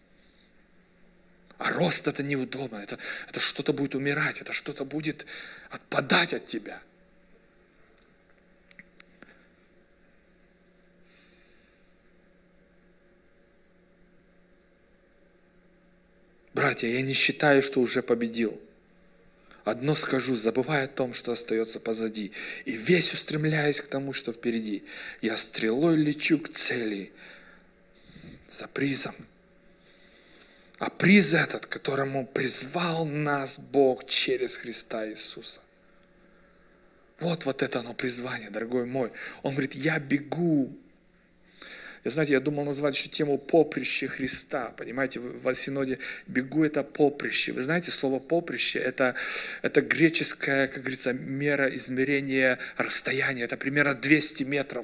А рост это неудобно, это что-то будет умирать, это что-то будет отпадать от тебя. Братья, я не считаю, что уже победил. Одно скажу, забывая о том, что остается позади, и весь устремляясь к тому, что впереди. Я стрелой лечу к цели за призом. А приз этот, к которому призвал нас Бог через Христа Иисуса. Вот это оно призвание, дорогой мой. Он говорит, я бегу. Я думал назвать еще тему поприще Христа. Понимаете, в Синоде бегу это поприще. Вы знаете, слово поприще это греческая, как говорится, мера измерения расстояния. Это примерно 200 метров.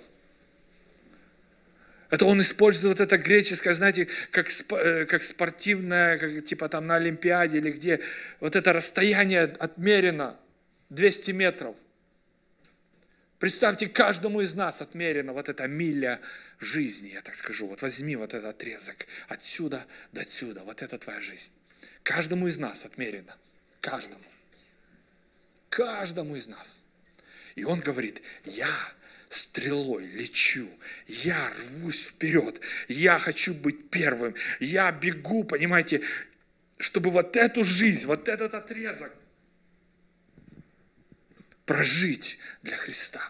Это он использует это греческое, знаете, как спортивное, как типа там на Олимпиаде или где. Вот это расстояние отмерено 200 метров. Представьте, каждому из нас отмерена вот эта миля жизни, я так скажу. Вот возьми вот этот отрезок отсюда до отсюда. Вот это твоя жизнь. Каждому из нас отмерено. Каждому. Каждому из нас. И он говорит, я стрелой лечу, я рвусь вперед, я хочу быть первым, я бегу, понимаете, чтобы вот эту жизнь, вот этот отрезок прожить для Христа.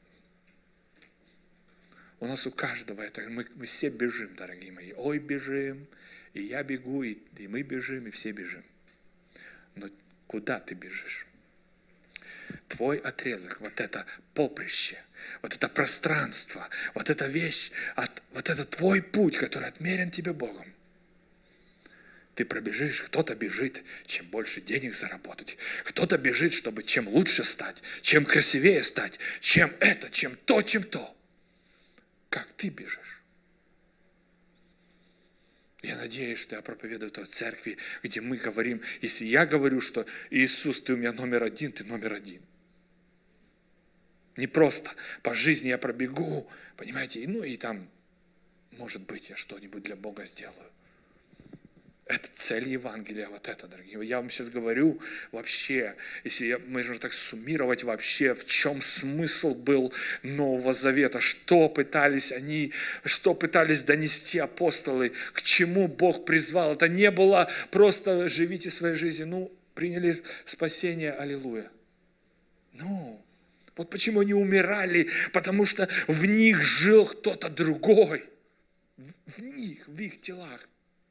У нас у каждого это, мы все бежим, дорогие мои. Ой, бежим, и я бегу, и мы бежим, и все бежим. Но куда ты бежишь? Твой отрезок, вот это поприще, вот это пространство, вот эта вещь, вот это твой путь, который отмерен тебе Богом. Ты пробежишь, кто-то бежит, чем больше денег заработать. Кто-то бежит, чтобы чем лучше стать, чем красивее стать, чем это, чем то, чем то. как ты бежишь. Я надеюсь, что я проповедую в той церкви, где мы говорим, если я говорю, что Иисус, ты у меня номер один, ты номер один. Не просто по жизни я пробегу, понимаете, и там, может быть, я что-нибудь для Бога сделаю. Это цель Евангелия, вот это, дорогие. Я вам сейчас говорю вообще, если мы можем так суммировать вообще, в чем смысл был Нового Завета, что пытались донести апостолы, к чему Бог призвал. Это не было просто живите своей жизнью, приняли спасение, аллилуйя. Вот почему они умирали, потому что в них жил кто-то другой. В них, в их телах.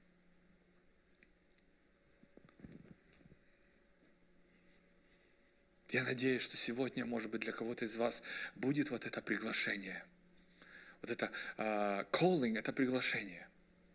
Я надеюсь, что сегодня, может быть, для кого-то из вас будет вот это приглашение. Вот это calling, это приглашение.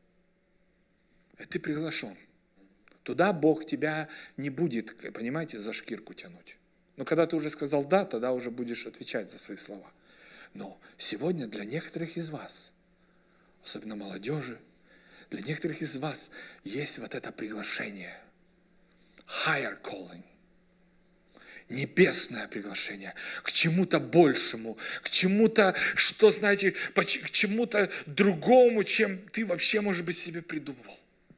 И ты приглашен. Туда Бог тебя не будет, понимаете, за шкирку тянуть. Но когда ты уже сказал «да», тогда уже будешь отвечать за свои слова. Но сегодня для некоторых из вас, особенно молодежи, для некоторых из вас есть вот это приглашение. Higher calling. Небесное приглашение к чему-то большему, к чему-то, что, знаете, к чему-то другому, чем ты вообще, может быть, себе придумывал.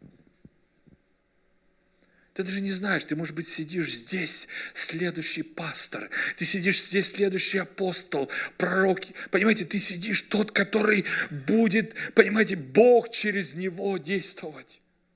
Ты даже не знаешь, ты, может быть, сидишь здесь, следующий пастор, ты сидишь здесь, следующий апостол, пророк. Понимаете, ты сидишь тот, который будет, понимаете, Бог через него действовать.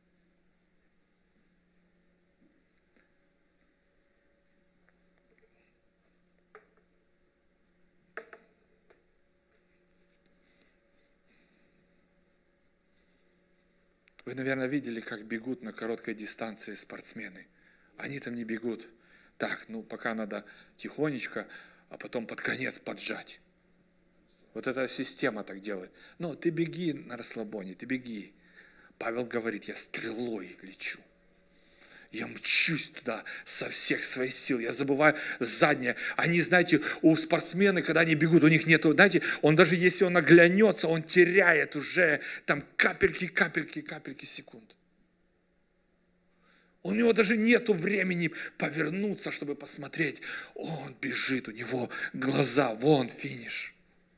Вы, наверное, видели, как бегут на короткой дистанции спортсмены. Они там не бегут. Так, пока надо тихонечко, а потом под конец поджать. Вот эта система так делает. Но ты беги на расслабоне, ты беги. Павел говорит, я стрелой лечу. Я мчусь туда со всех своих сил. Я забываю заднее. Они, знаете, у спортсменов, когда они бегут, у них нету, знаете, он даже если он оглянется, он теряет уже там капельки секунд. У него даже нету времени повернуться, чтобы посмотреть. Он бежит, у него глаза, вон финиш.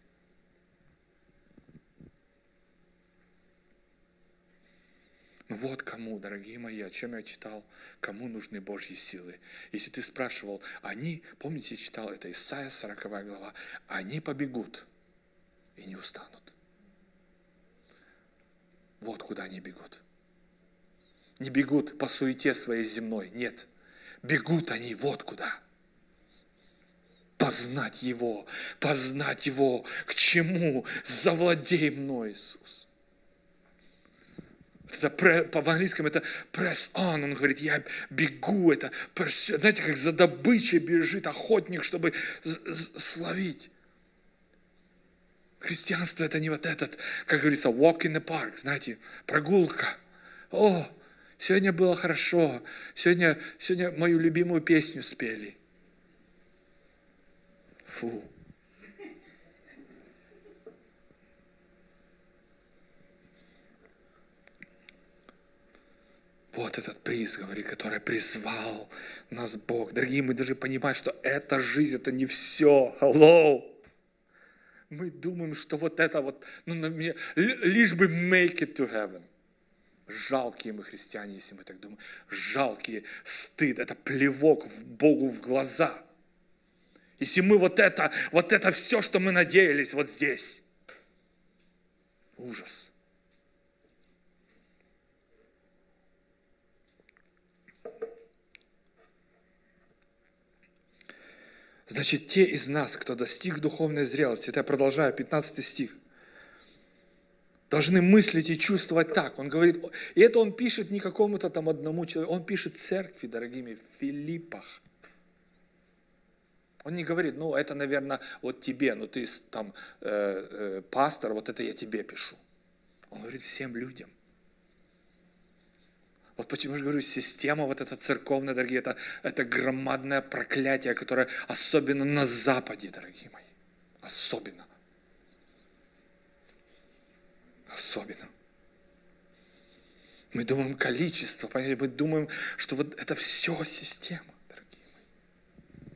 Вот кому, дорогие мои, о чем я читал, кому нужны Божьи силы. Если ты спрашивал, помните, я читал, это Исайя 40 глава, они побегут и не устанут. Вот куда они бегут. Не бегут по суете своей земной, нет. Бегут они вот куда. Познать Его, к чему? Завладей мной, Иисус. Это по-английскому это press on, он говорит, я бегу, это, знаете, как за добычей бежит охотник, чтобы словить. Христианство это не вот этот, как говорится, walk in the park, знаете, прогулка. Сегодня было хорошо, сегодня мою любимую песню спели. Фу. Вот этот приз, говорит, который призвал нас Бог. Дорогие, мы должны понимать, что эта жизнь, это не все. Hello! Мы думаем, что вот это вот, лишь бы make it to heaven. Жалкие мы христиане, если мы так думаем. Жалкие, стыд, это плевок в Богу в глаза. Если мы вот это все, что мы надеялись вот здесь. Ужас. Значит, те из нас, кто достиг духовной зрелости, это я продолжаю, 15 стих, должны мыслить и чувствовать так. Он говорит, и это он пишет не какому-то там одному человеку, он пишет церкви, дорогими, в Филиппах. Он не говорит, это, наверное, вот тебе, ты там пастор, вот это я тебе пишу. Он говорит всем людям. Вот почему я говорю, система вот эта церковная, дорогие, это громадное проклятие, которое особенно на Западе, дорогие мои. Особенно. способен. Мы думаем количество, понимаете? Мы думаем, что вот это все система, дорогие мои.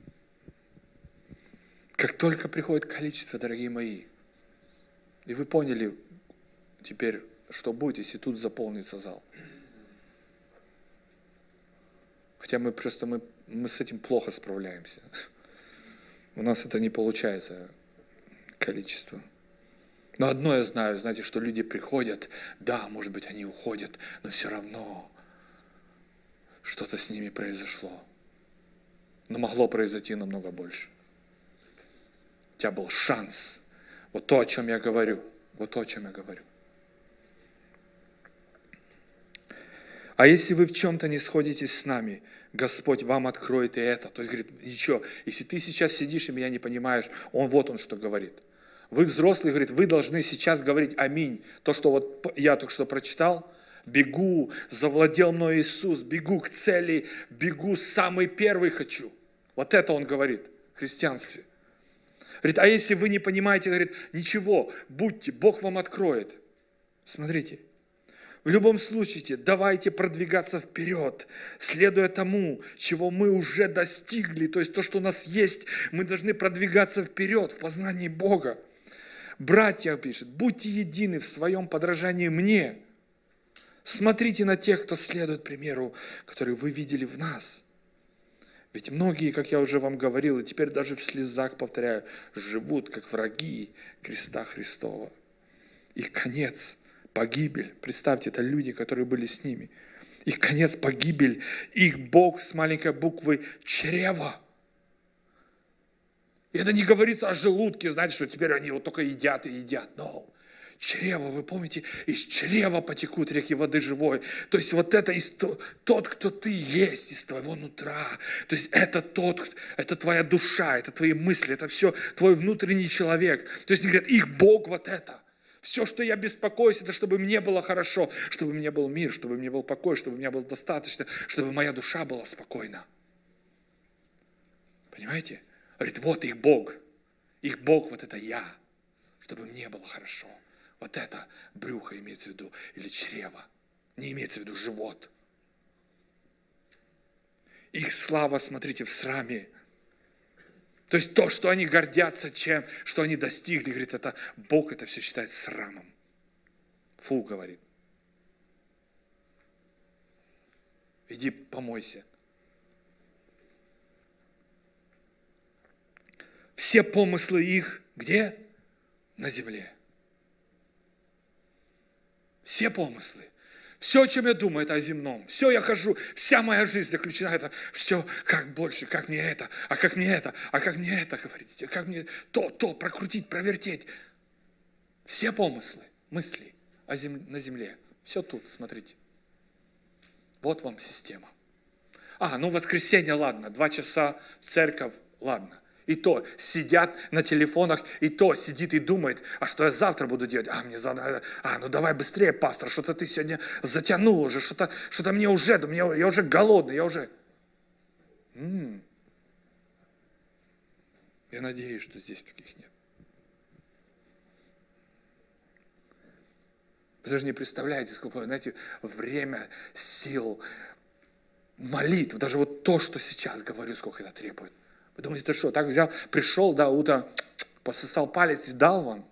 Как только приходит количество, дорогие мои, и вы поняли теперь, что будет, если тут заполнится зал. Хотя мы с этим плохо справляемся. У нас это не получается, количество. Но одно я знаю, знаете, что люди приходят, да, может быть, они уходят, но все равно что-то с ними произошло. Но могло произойти намного больше. У тебя был шанс. Вот то, о чем я говорю. Вот то, о чем я говорю. А если вы в чем-то не сходитесь с нами, Господь вам откроет и это. То есть, говорит, ничего, если ты сейчас сидишь и меня не понимаешь, Он что говорит. Вы взрослые, говорит, вы должны сейчас говорить аминь. То, что вот я только что прочитал, бегу, завладел мной Иисус, бегу к цели, бегу, самый первый хочу. Вот это Он говорит в христианстве. Говорит, а если вы не понимаете, говорит, ничего, будьте, Бог вам откроет. Смотрите. В любом случае, давайте продвигаться вперед, следуя тому, чего мы уже достигли. То есть то, что у нас есть, мы должны продвигаться вперед в познании Бога. Братья, пишет, будьте едины в своем подражании мне. Смотрите на тех, кто следует примеру, который вы видели в нас. Ведь многие, как я уже вам говорил, и теперь даже в слезах повторяю, живут как враги креста Христова. Их конец – погибель. Представьте, это люди, которые были с ними. Их конец – погибель. Их Бог с маленькой буквы – чрево. И это не говорится о желудке, знаете, что теперь они вот только едят и едят. No. Чрево, вы помните, из чрева потекут реки воды живой. То есть вот это тот, кто ты есть, из твоего нутра. То есть это это твоя душа, это твои мысли, это все твой внутренний человек. То есть они говорят, их Бог вот это. Все, что я беспокоюсь, это чтобы мне было хорошо, чтобы мне был мир, чтобы мне был покой, чтобы мне было достаточно, чтобы моя душа была спокойна. Понимаете? Говорит, вот их Бог вот это я, чтобы мне было хорошо. Вот это брюхо имеется в виду, или чрево, не имеется в виду живот. Их слава, смотрите, в сраме. То есть то, что они гордятся чем, что они достигли, говорит, это Бог это все считает срамом. Фу, говорит. Иди помойся. Все помыслы их где? На земле. Все помыслы. Все, о чем я думаю, это о земном. Все, я хожу, вся моя жизнь заключена, это все, как больше, как мне это, а как мне это, а как мне это, говорите, как мне то, прокрутить, провертеть. Все помыслы, мысли на земле. Все тут, смотрите. Вот вам система. Воскресенье, ладно, 2 часа в церковь, ладно. И то сидят на телефонах, и то сидит и думает, а что я завтра буду делать? Давай быстрее, пастор, что-то ты сегодня затянул уже, что-то мне уже, я уже голодный, я уже... Я надеюсь, что здесь таких нет. Вы даже не представляете, сколько, знаете, время, сил, молитв, даже вот то, что сейчас говорю, сколько это требует. Вы думаете, ты что, так взял, пришел, да, утром пососал палец и дал вам?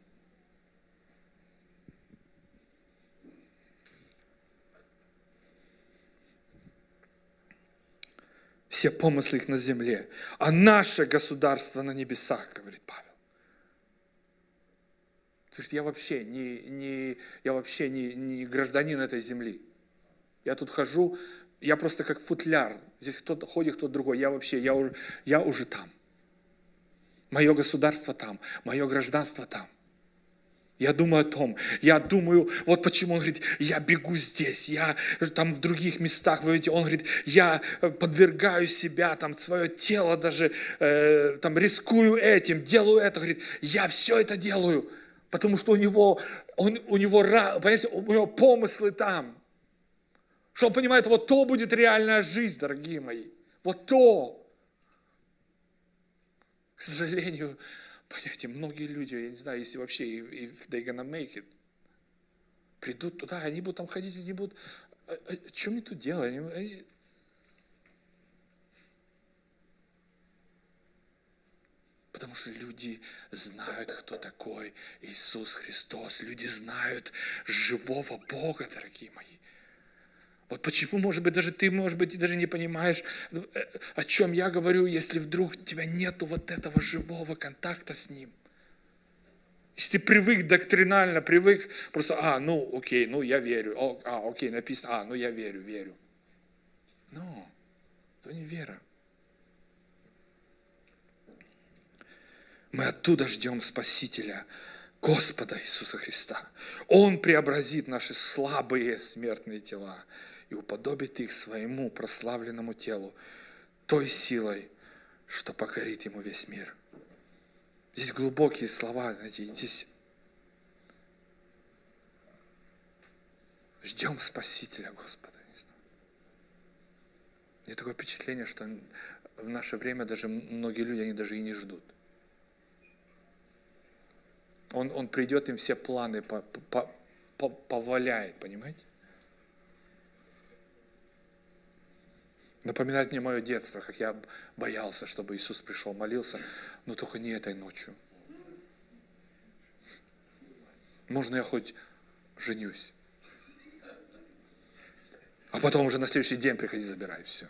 Все помыслы их на земле, а наше государство на небесах, говорит Павел. Слушайте, я вообще не гражданин этой земли. Я тут хожу, я просто как футляр. Здесь кто-то ходит, кто-то другой. Я уже там. Мое государство там, мое гражданство там. Я думаю о том, вот почему он говорит, я бегу здесь, я там в других местах, вы видите, он говорит, я подвергаю себя, там, свое тело даже, там, рискую этим, делаю это, говорит, я все это делаю, потому что у него, понимаете, у него помыслы там. Что он понимает, вот то будет реальная жизнь, дорогие мои. Вот то. К сожалению, понимаете, многие люди, я не знаю, если вообще if they gonna make it. придут туда, они будут там ходить, они будут... Что мне тут делать? Потому что люди знают, кто такой Иисус Христос. Люди знают живого Бога, дорогие мои. Вот почему, может быть, даже ты, может быть, даже не понимаешь, о чем я говорю, если вдруг у тебя нету вот этого живого контакта с Ним. Если ты привык доктринально, привык просто, окей, я верю, окей, написано, я верю. Но, то не вера. Мы оттуда ждем Спасителя, Господа Иисуса Христа. Он преобразит наши слабые смертные тела и уподобит их своему прославленному телу той силой, что покорит ему весь мир. Здесь глубокие слова, знаете, здесь ждем Спасителя Господа. Не знаю. У меня такое впечатление, что в наше время даже многие люди, они даже и не ждут. Он придет, им все планы поваляет, понимаете? Напоминает мне мое детство, как я боялся, чтобы Иисус пришел, молился, но только не этой ночью. Можно я хоть женюсь? А потом уже на следующий день приходи, забирай все.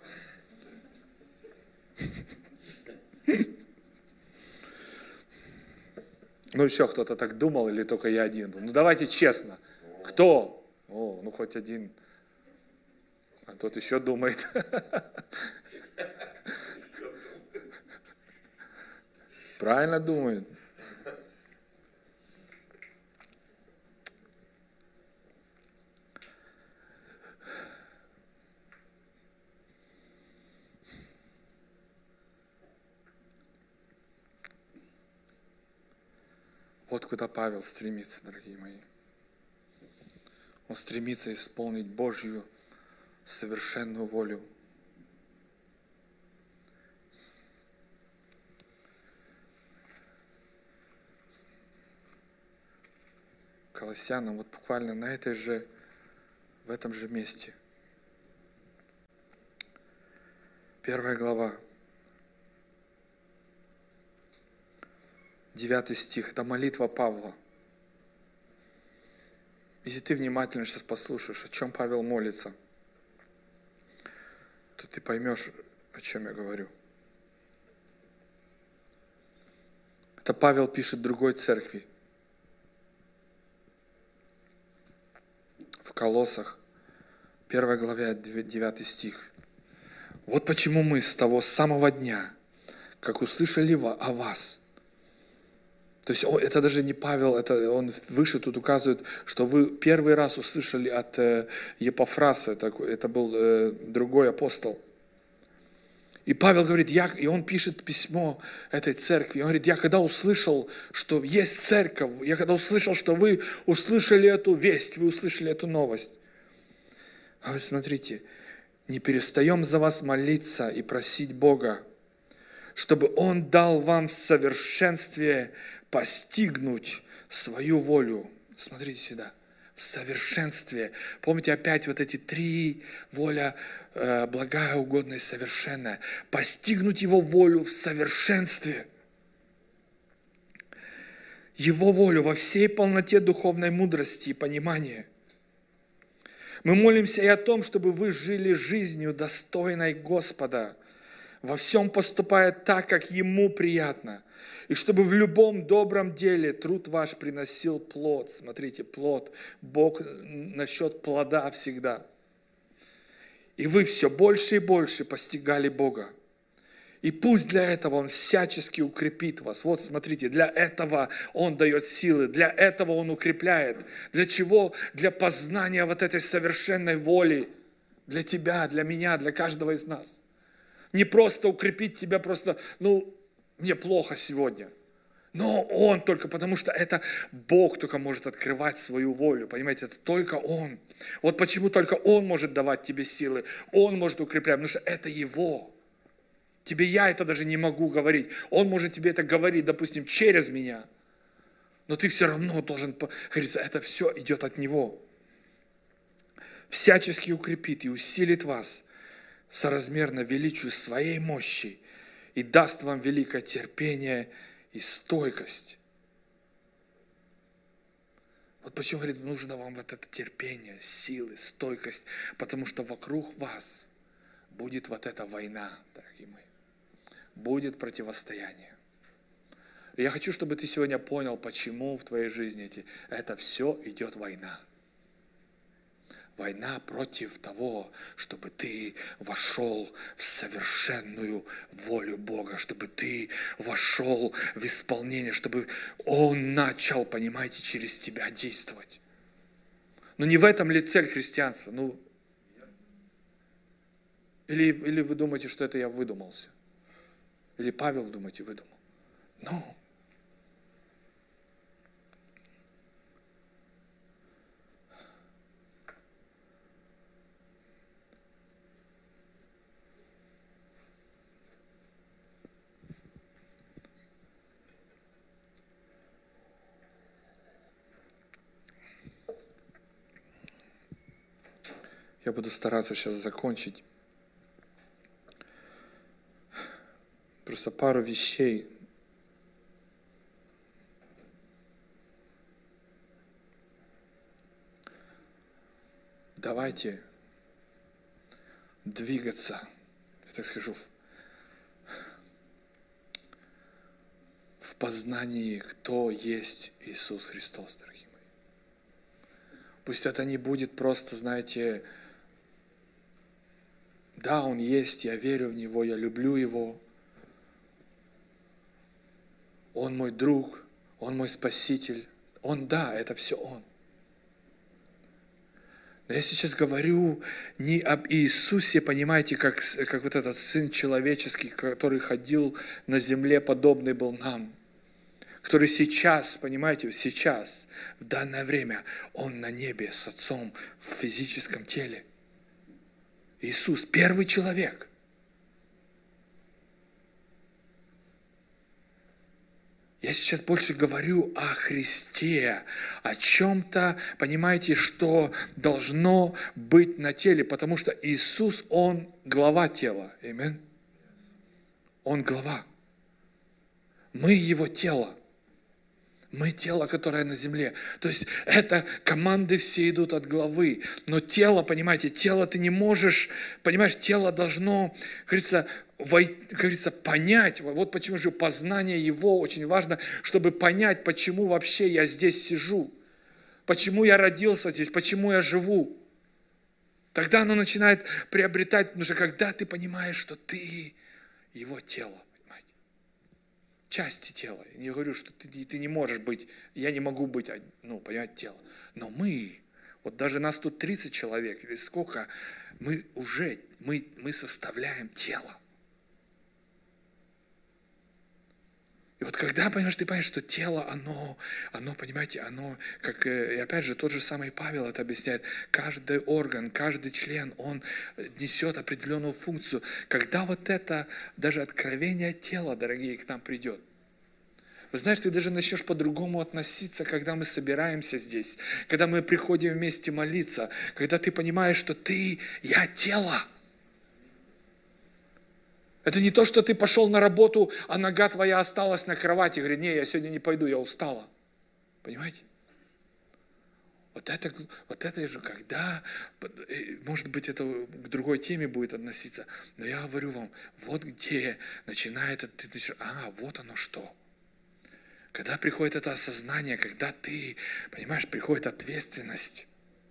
Ну еще кто-то так думал или только я один был? Ну давайте честно. Кто? Хоть один. А тот еще думает. Правильно думает. Вот куда Павел стремится, дорогие мои. Он стремится исполнить Божью совершенную волю. Колоссянам, вот буквально в этом же месте. 1 глава. 9 стих. Это молитва Павла. Если ты внимательно сейчас послушаешь, о чем Павел молится, то ты поймешь, о чем я говорю. Это Павел пишет другой церкви. В Колоссах, 1 главе, 9 стих. Вот почему мы с того самого дня, как услышали о вас. То есть это даже не Павел, это он выше тут указывает, что вы первый раз услышали от Епафраса, это был другой апостол. И Павел говорит, и он пишет письмо этой церкви, он говорит, я когда услышал, что есть церковь, я когда услышал, что вы услышали эту весть, вы услышали эту новость. А вы смотрите, не перестаем за вас молиться и просить Бога, чтобы Он дал вам в совершенстве постигнуть свою волю. Смотрите сюда. В совершенстве. Помните опять вот эти 3 воля, благая, угодная и совершенная. Постигнуть Его волю в совершенстве. Его волю во всей полноте духовной мудрости и понимания. Мы молимся и о том, чтобы вы жили жизнью, достойной Господа, во всем поступая так, как Ему приятно. И чтобы в любом добром деле труд ваш приносил плод. Смотрите, плод. Бог насчет плода всегда. И вы все больше и больше постигали Бога. И пусть для этого Он всячески укрепит вас. Вот смотрите, для этого Он дает силы, для этого Он укрепляет. Для чего? Для познания вот этой совершенной воли. Для тебя, для меня, для каждого из нас. Не просто укрепить тебя, просто, мне плохо сегодня. Но Он только, потому что это Бог только может открывать свою волю. Понимаете, это только Он. Вот почему только Он может давать тебе силы. Он может укреплять, потому что это Его. Тебе я это даже не могу говорить. Он может тебе это говорить, допустим, через меня. Но ты все равно должен, говорится, это все идет от Него. всячески укрепит и усилит вас соразмерно величию своей мощи и даст вам великое терпение и стойкость. Вот почему, говорит, нужно вам вот это терпение, силы, стойкость, потому что вокруг вас будет вот эта война, дорогие мои. Будет противостояние. И я хочу, чтобы ты сегодня понял, почему в твоей жизни это все идет война. Война против того, чтобы ты вошел в совершенную волю Бога, чтобы ты вошел в исполнение, чтобы Он начал, понимаете, через тебя действовать. Но не в этом ли цель христианства? Или вы думаете, что это я выдумался? Или Павел, думаете, выдумал? Я буду стараться сейчас закончить. Просто пару вещей. Давайте двигаться, я так скажу, в познании, кто есть Иисус Христос, дорогие мои. Пусть это не будет просто, знаете, да, Он есть, я верю в Него, я люблю Его. Он мой друг, Он мой Спаситель. Он, да, это все Он. Но я сейчас говорю не об Иисусе, понимаете, как вот этот Сын человеческий, который ходил на земле, подобный был нам. Который сейчас, понимаете, сейчас, в данное время, Он на небе с Отцом в физическом теле. Иисус, первый человек. Я сейчас больше говорю о Христе, о чем-то, понимаете, что должно быть на теле, потому что Иисус, Он глава тела. Аминь. Он глава. Мы Его тело. Мы тело, которое на земле. То есть это команды все идут от главы. Но тело, понимаете, тело ты не можешь, понимаешь, тело должно, как говорится, понять. Вот почему же познание Его очень важно, чтобы понять, почему вообще я здесь сижу. Почему я родился здесь, почему я живу. Тогда оно начинает приобретать, потому что когда ты понимаешь, что ты Его тело. Части тела. Я не говорю, что ты не можешь быть, я не могу быть, понимаете, тело. Но мы, вот даже нас тут 30 человек, или сколько, мы составляем тело. И вот когда, понимаешь, ты понимаешь, что тело, оно, понимаете, оно, как, и опять же, тот же самый Павел это объясняет, каждый орган, каждый член, он несет определенную функцию. Когда вот это, даже откровение тела, дорогие, к нам придет, вы знаешь, ты даже начнешь по-другому относиться, когда мы собираемся здесь, когда мы приходим вместе молиться, когда ты понимаешь, что я тело. Это не то, что ты пошел на работу, а нога твоя осталась на кровати. Говорит, не, я сегодня не пойду, я устала. Понимаете? Вот это же когда, может быть, это к другой теме будет относиться, но я говорю вам, вот где начинает, ты начинаешь, вот оно что. Когда приходит это осознание, когда ты, понимаешь, приходит ответственность,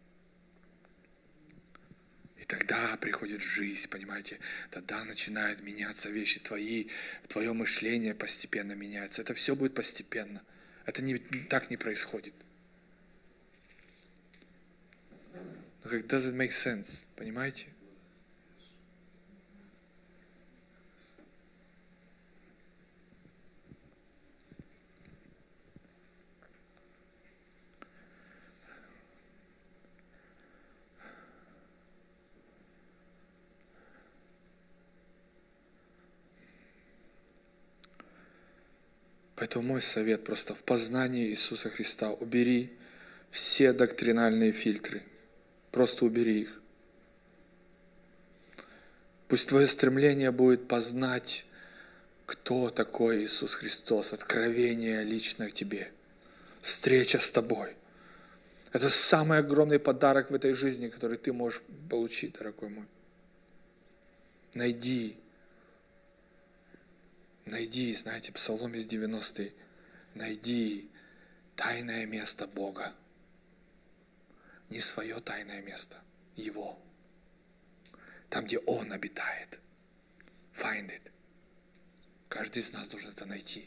и тогда приходит жизнь, понимаете, тогда начинают меняться вещи твои, твое мышление постепенно меняется. Это все будет постепенно. Это так не происходит. Does it make sense? Понимаете? Поэтому мой совет просто в познании Иисуса Христа убери все доктринальные фильтры. Просто убери их. Пусть твое стремление будет познать, кто такой Иисус Христос, откровение лично к тебе, встреча с тобой. Это самый огромный подарок в этой жизни, который ты можешь получить, дорогой мой. Найди, знаете, Псалом из 90-й, найди тайное место Бога. Не свое тайное место, Его. Там, где Он обитает. Find it. Каждый из нас должен это найти.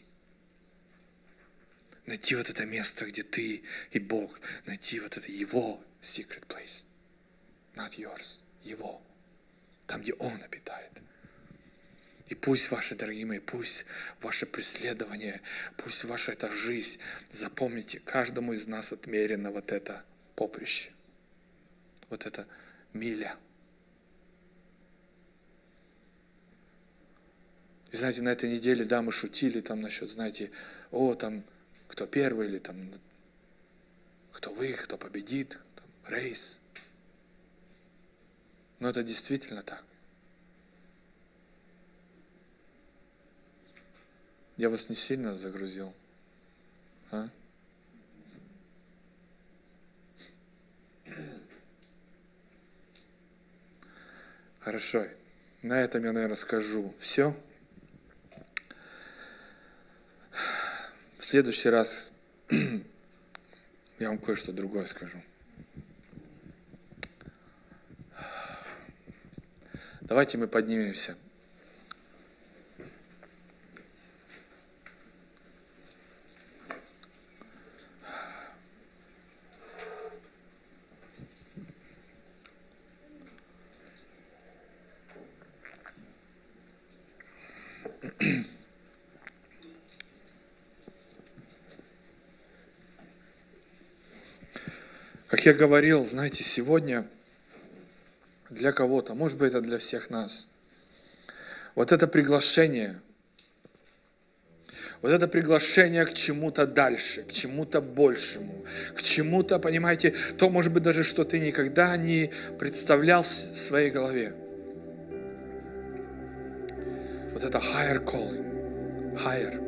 Найти вот это место, где ты и Бог. Найти вот это Его secret place. Not yours. Его. Там, где Он обитает. И пусть ваши, дорогие мои, пусть ваше преследование, пусть ваша эта жизнь, запомните, каждому из нас отмерено вот это поприще. Вот это миля. И знаете, на этой неделе, да, мы шутили там насчет, знаете, там, кто первый, или там, кто выиграет, кто победит, там, рейс. Но это действительно так. Я вас не сильно загрузил? А? Хорошо. На этом я, наверное, скажу все. В следующий раз я вам кое-что другое скажу. Давайте мы поднимемся. Как я говорил, знаете, сегодня для кого-то, может быть, это для всех нас, вот это приглашение к чему-то дальше, к чему-то большему, к чему-то, понимаете, то, может быть, даже что ты никогда не представлял в своей голове. Вот это higher calling, higher.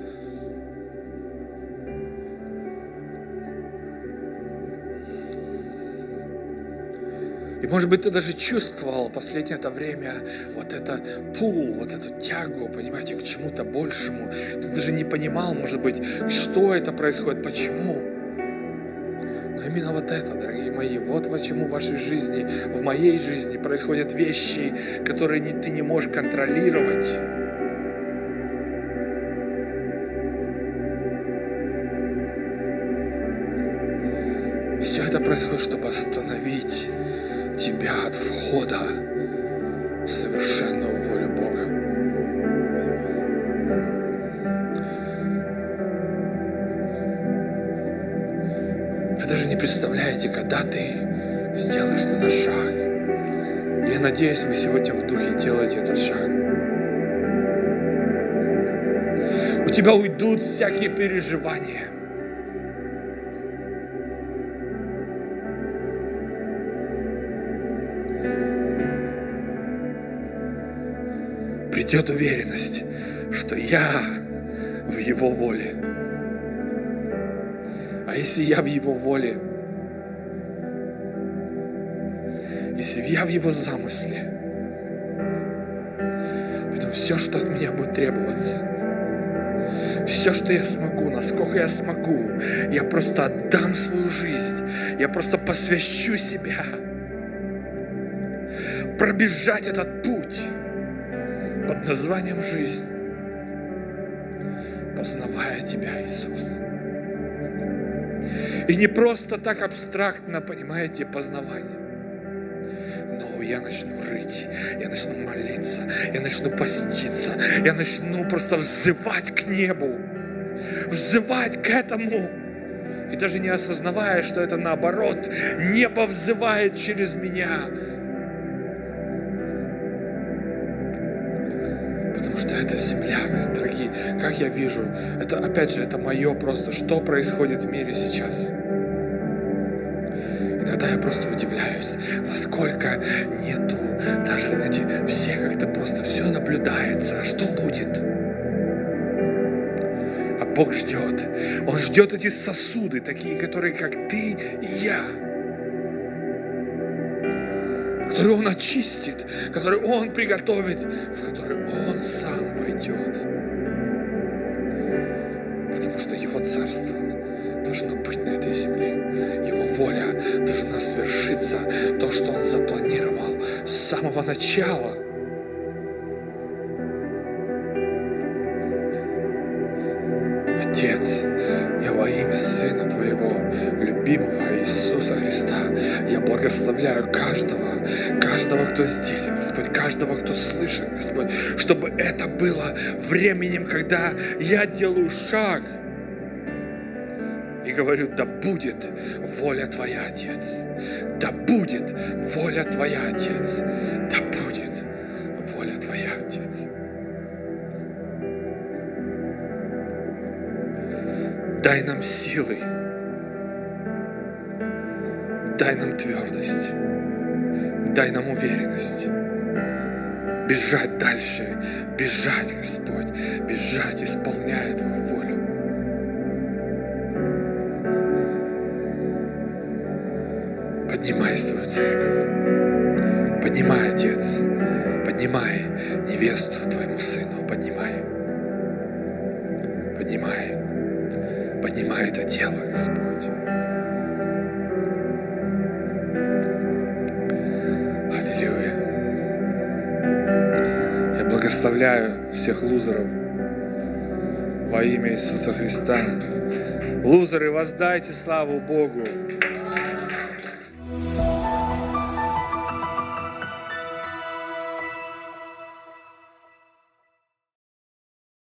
И, может быть, ты даже чувствовал в последнее это время вот это пул, вот эту тягу, понимаете, к чему-то большему. Ты даже не понимал, может быть, что это происходит, почему. Но именно вот это, дорогие мои, вот почему в вашей жизни, в моей жизни происходят вещи, которые ты не можешь контролировать. Все это происходит, чтобы остановить тебя от входа в совершенную волю Бога. Вы даже не представляете, когда ты сделаешь этот шаг. Я надеюсь, вы сегодня в духе делаете этот шаг. У тебя уйдут всякие переживания. Придет уверенность, что я в Его воле. А если я в Его воле, если я в Его замысле, поэтому все, что от меня будет требоваться, все, что я смогу, насколько я смогу, я просто отдам свою жизнь, я просто посвящу себя пробежать этот путь под названием «Жизнь», познавая Тебя, Иисус. И не просто так абстрактно, понимаете, познавание. Но я начну рыть, я начну молиться, я начну поститься, я начну просто взывать к небу, взывать к этому. И даже не осознавая, что это наоборот, небо взывает через меня. Потому что это земля, дорогие, как я вижу, это, опять же, это мое просто, что происходит в мире сейчас. И Иногда я просто удивляюсь, насколько нету даже, знаете, все как-то просто все наблюдается. А что будет? А Бог ждет. Он ждет эти сосуды, такие, которые как ты и я, которые Он очистит, которые Он приготовит, в которые Он сам войдет. Потому что Его царство должно быть на этой земле. Его воля должна свершиться, то, что Он запланировал с самого начала. Отец, я во имя Сына Твоего, любимого Иисуса Христа, я благословляю каждого, кто здесь, Господь, каждого, кто слышит, Господь, чтобы это было временем, когда я делаю шаг и говорю: да будет воля Твоя, Отец, да будет воля Твоя, Отец, да будет воля Твоя, Отец. Дай нам силы, дай нам твердость, дай нам уверенность бежать дальше, бежать, Господь, бежать, исполняя Твою волю. Поднимай свою церковь, поднимай, Отец, поднимай невесту Твоему Сыну, поднимай, поднимай это тело, Господь. Аллилуйя. Я благословляю всех лузеров во имя Иисуса Христа. Лузеры, воздайте славу Богу.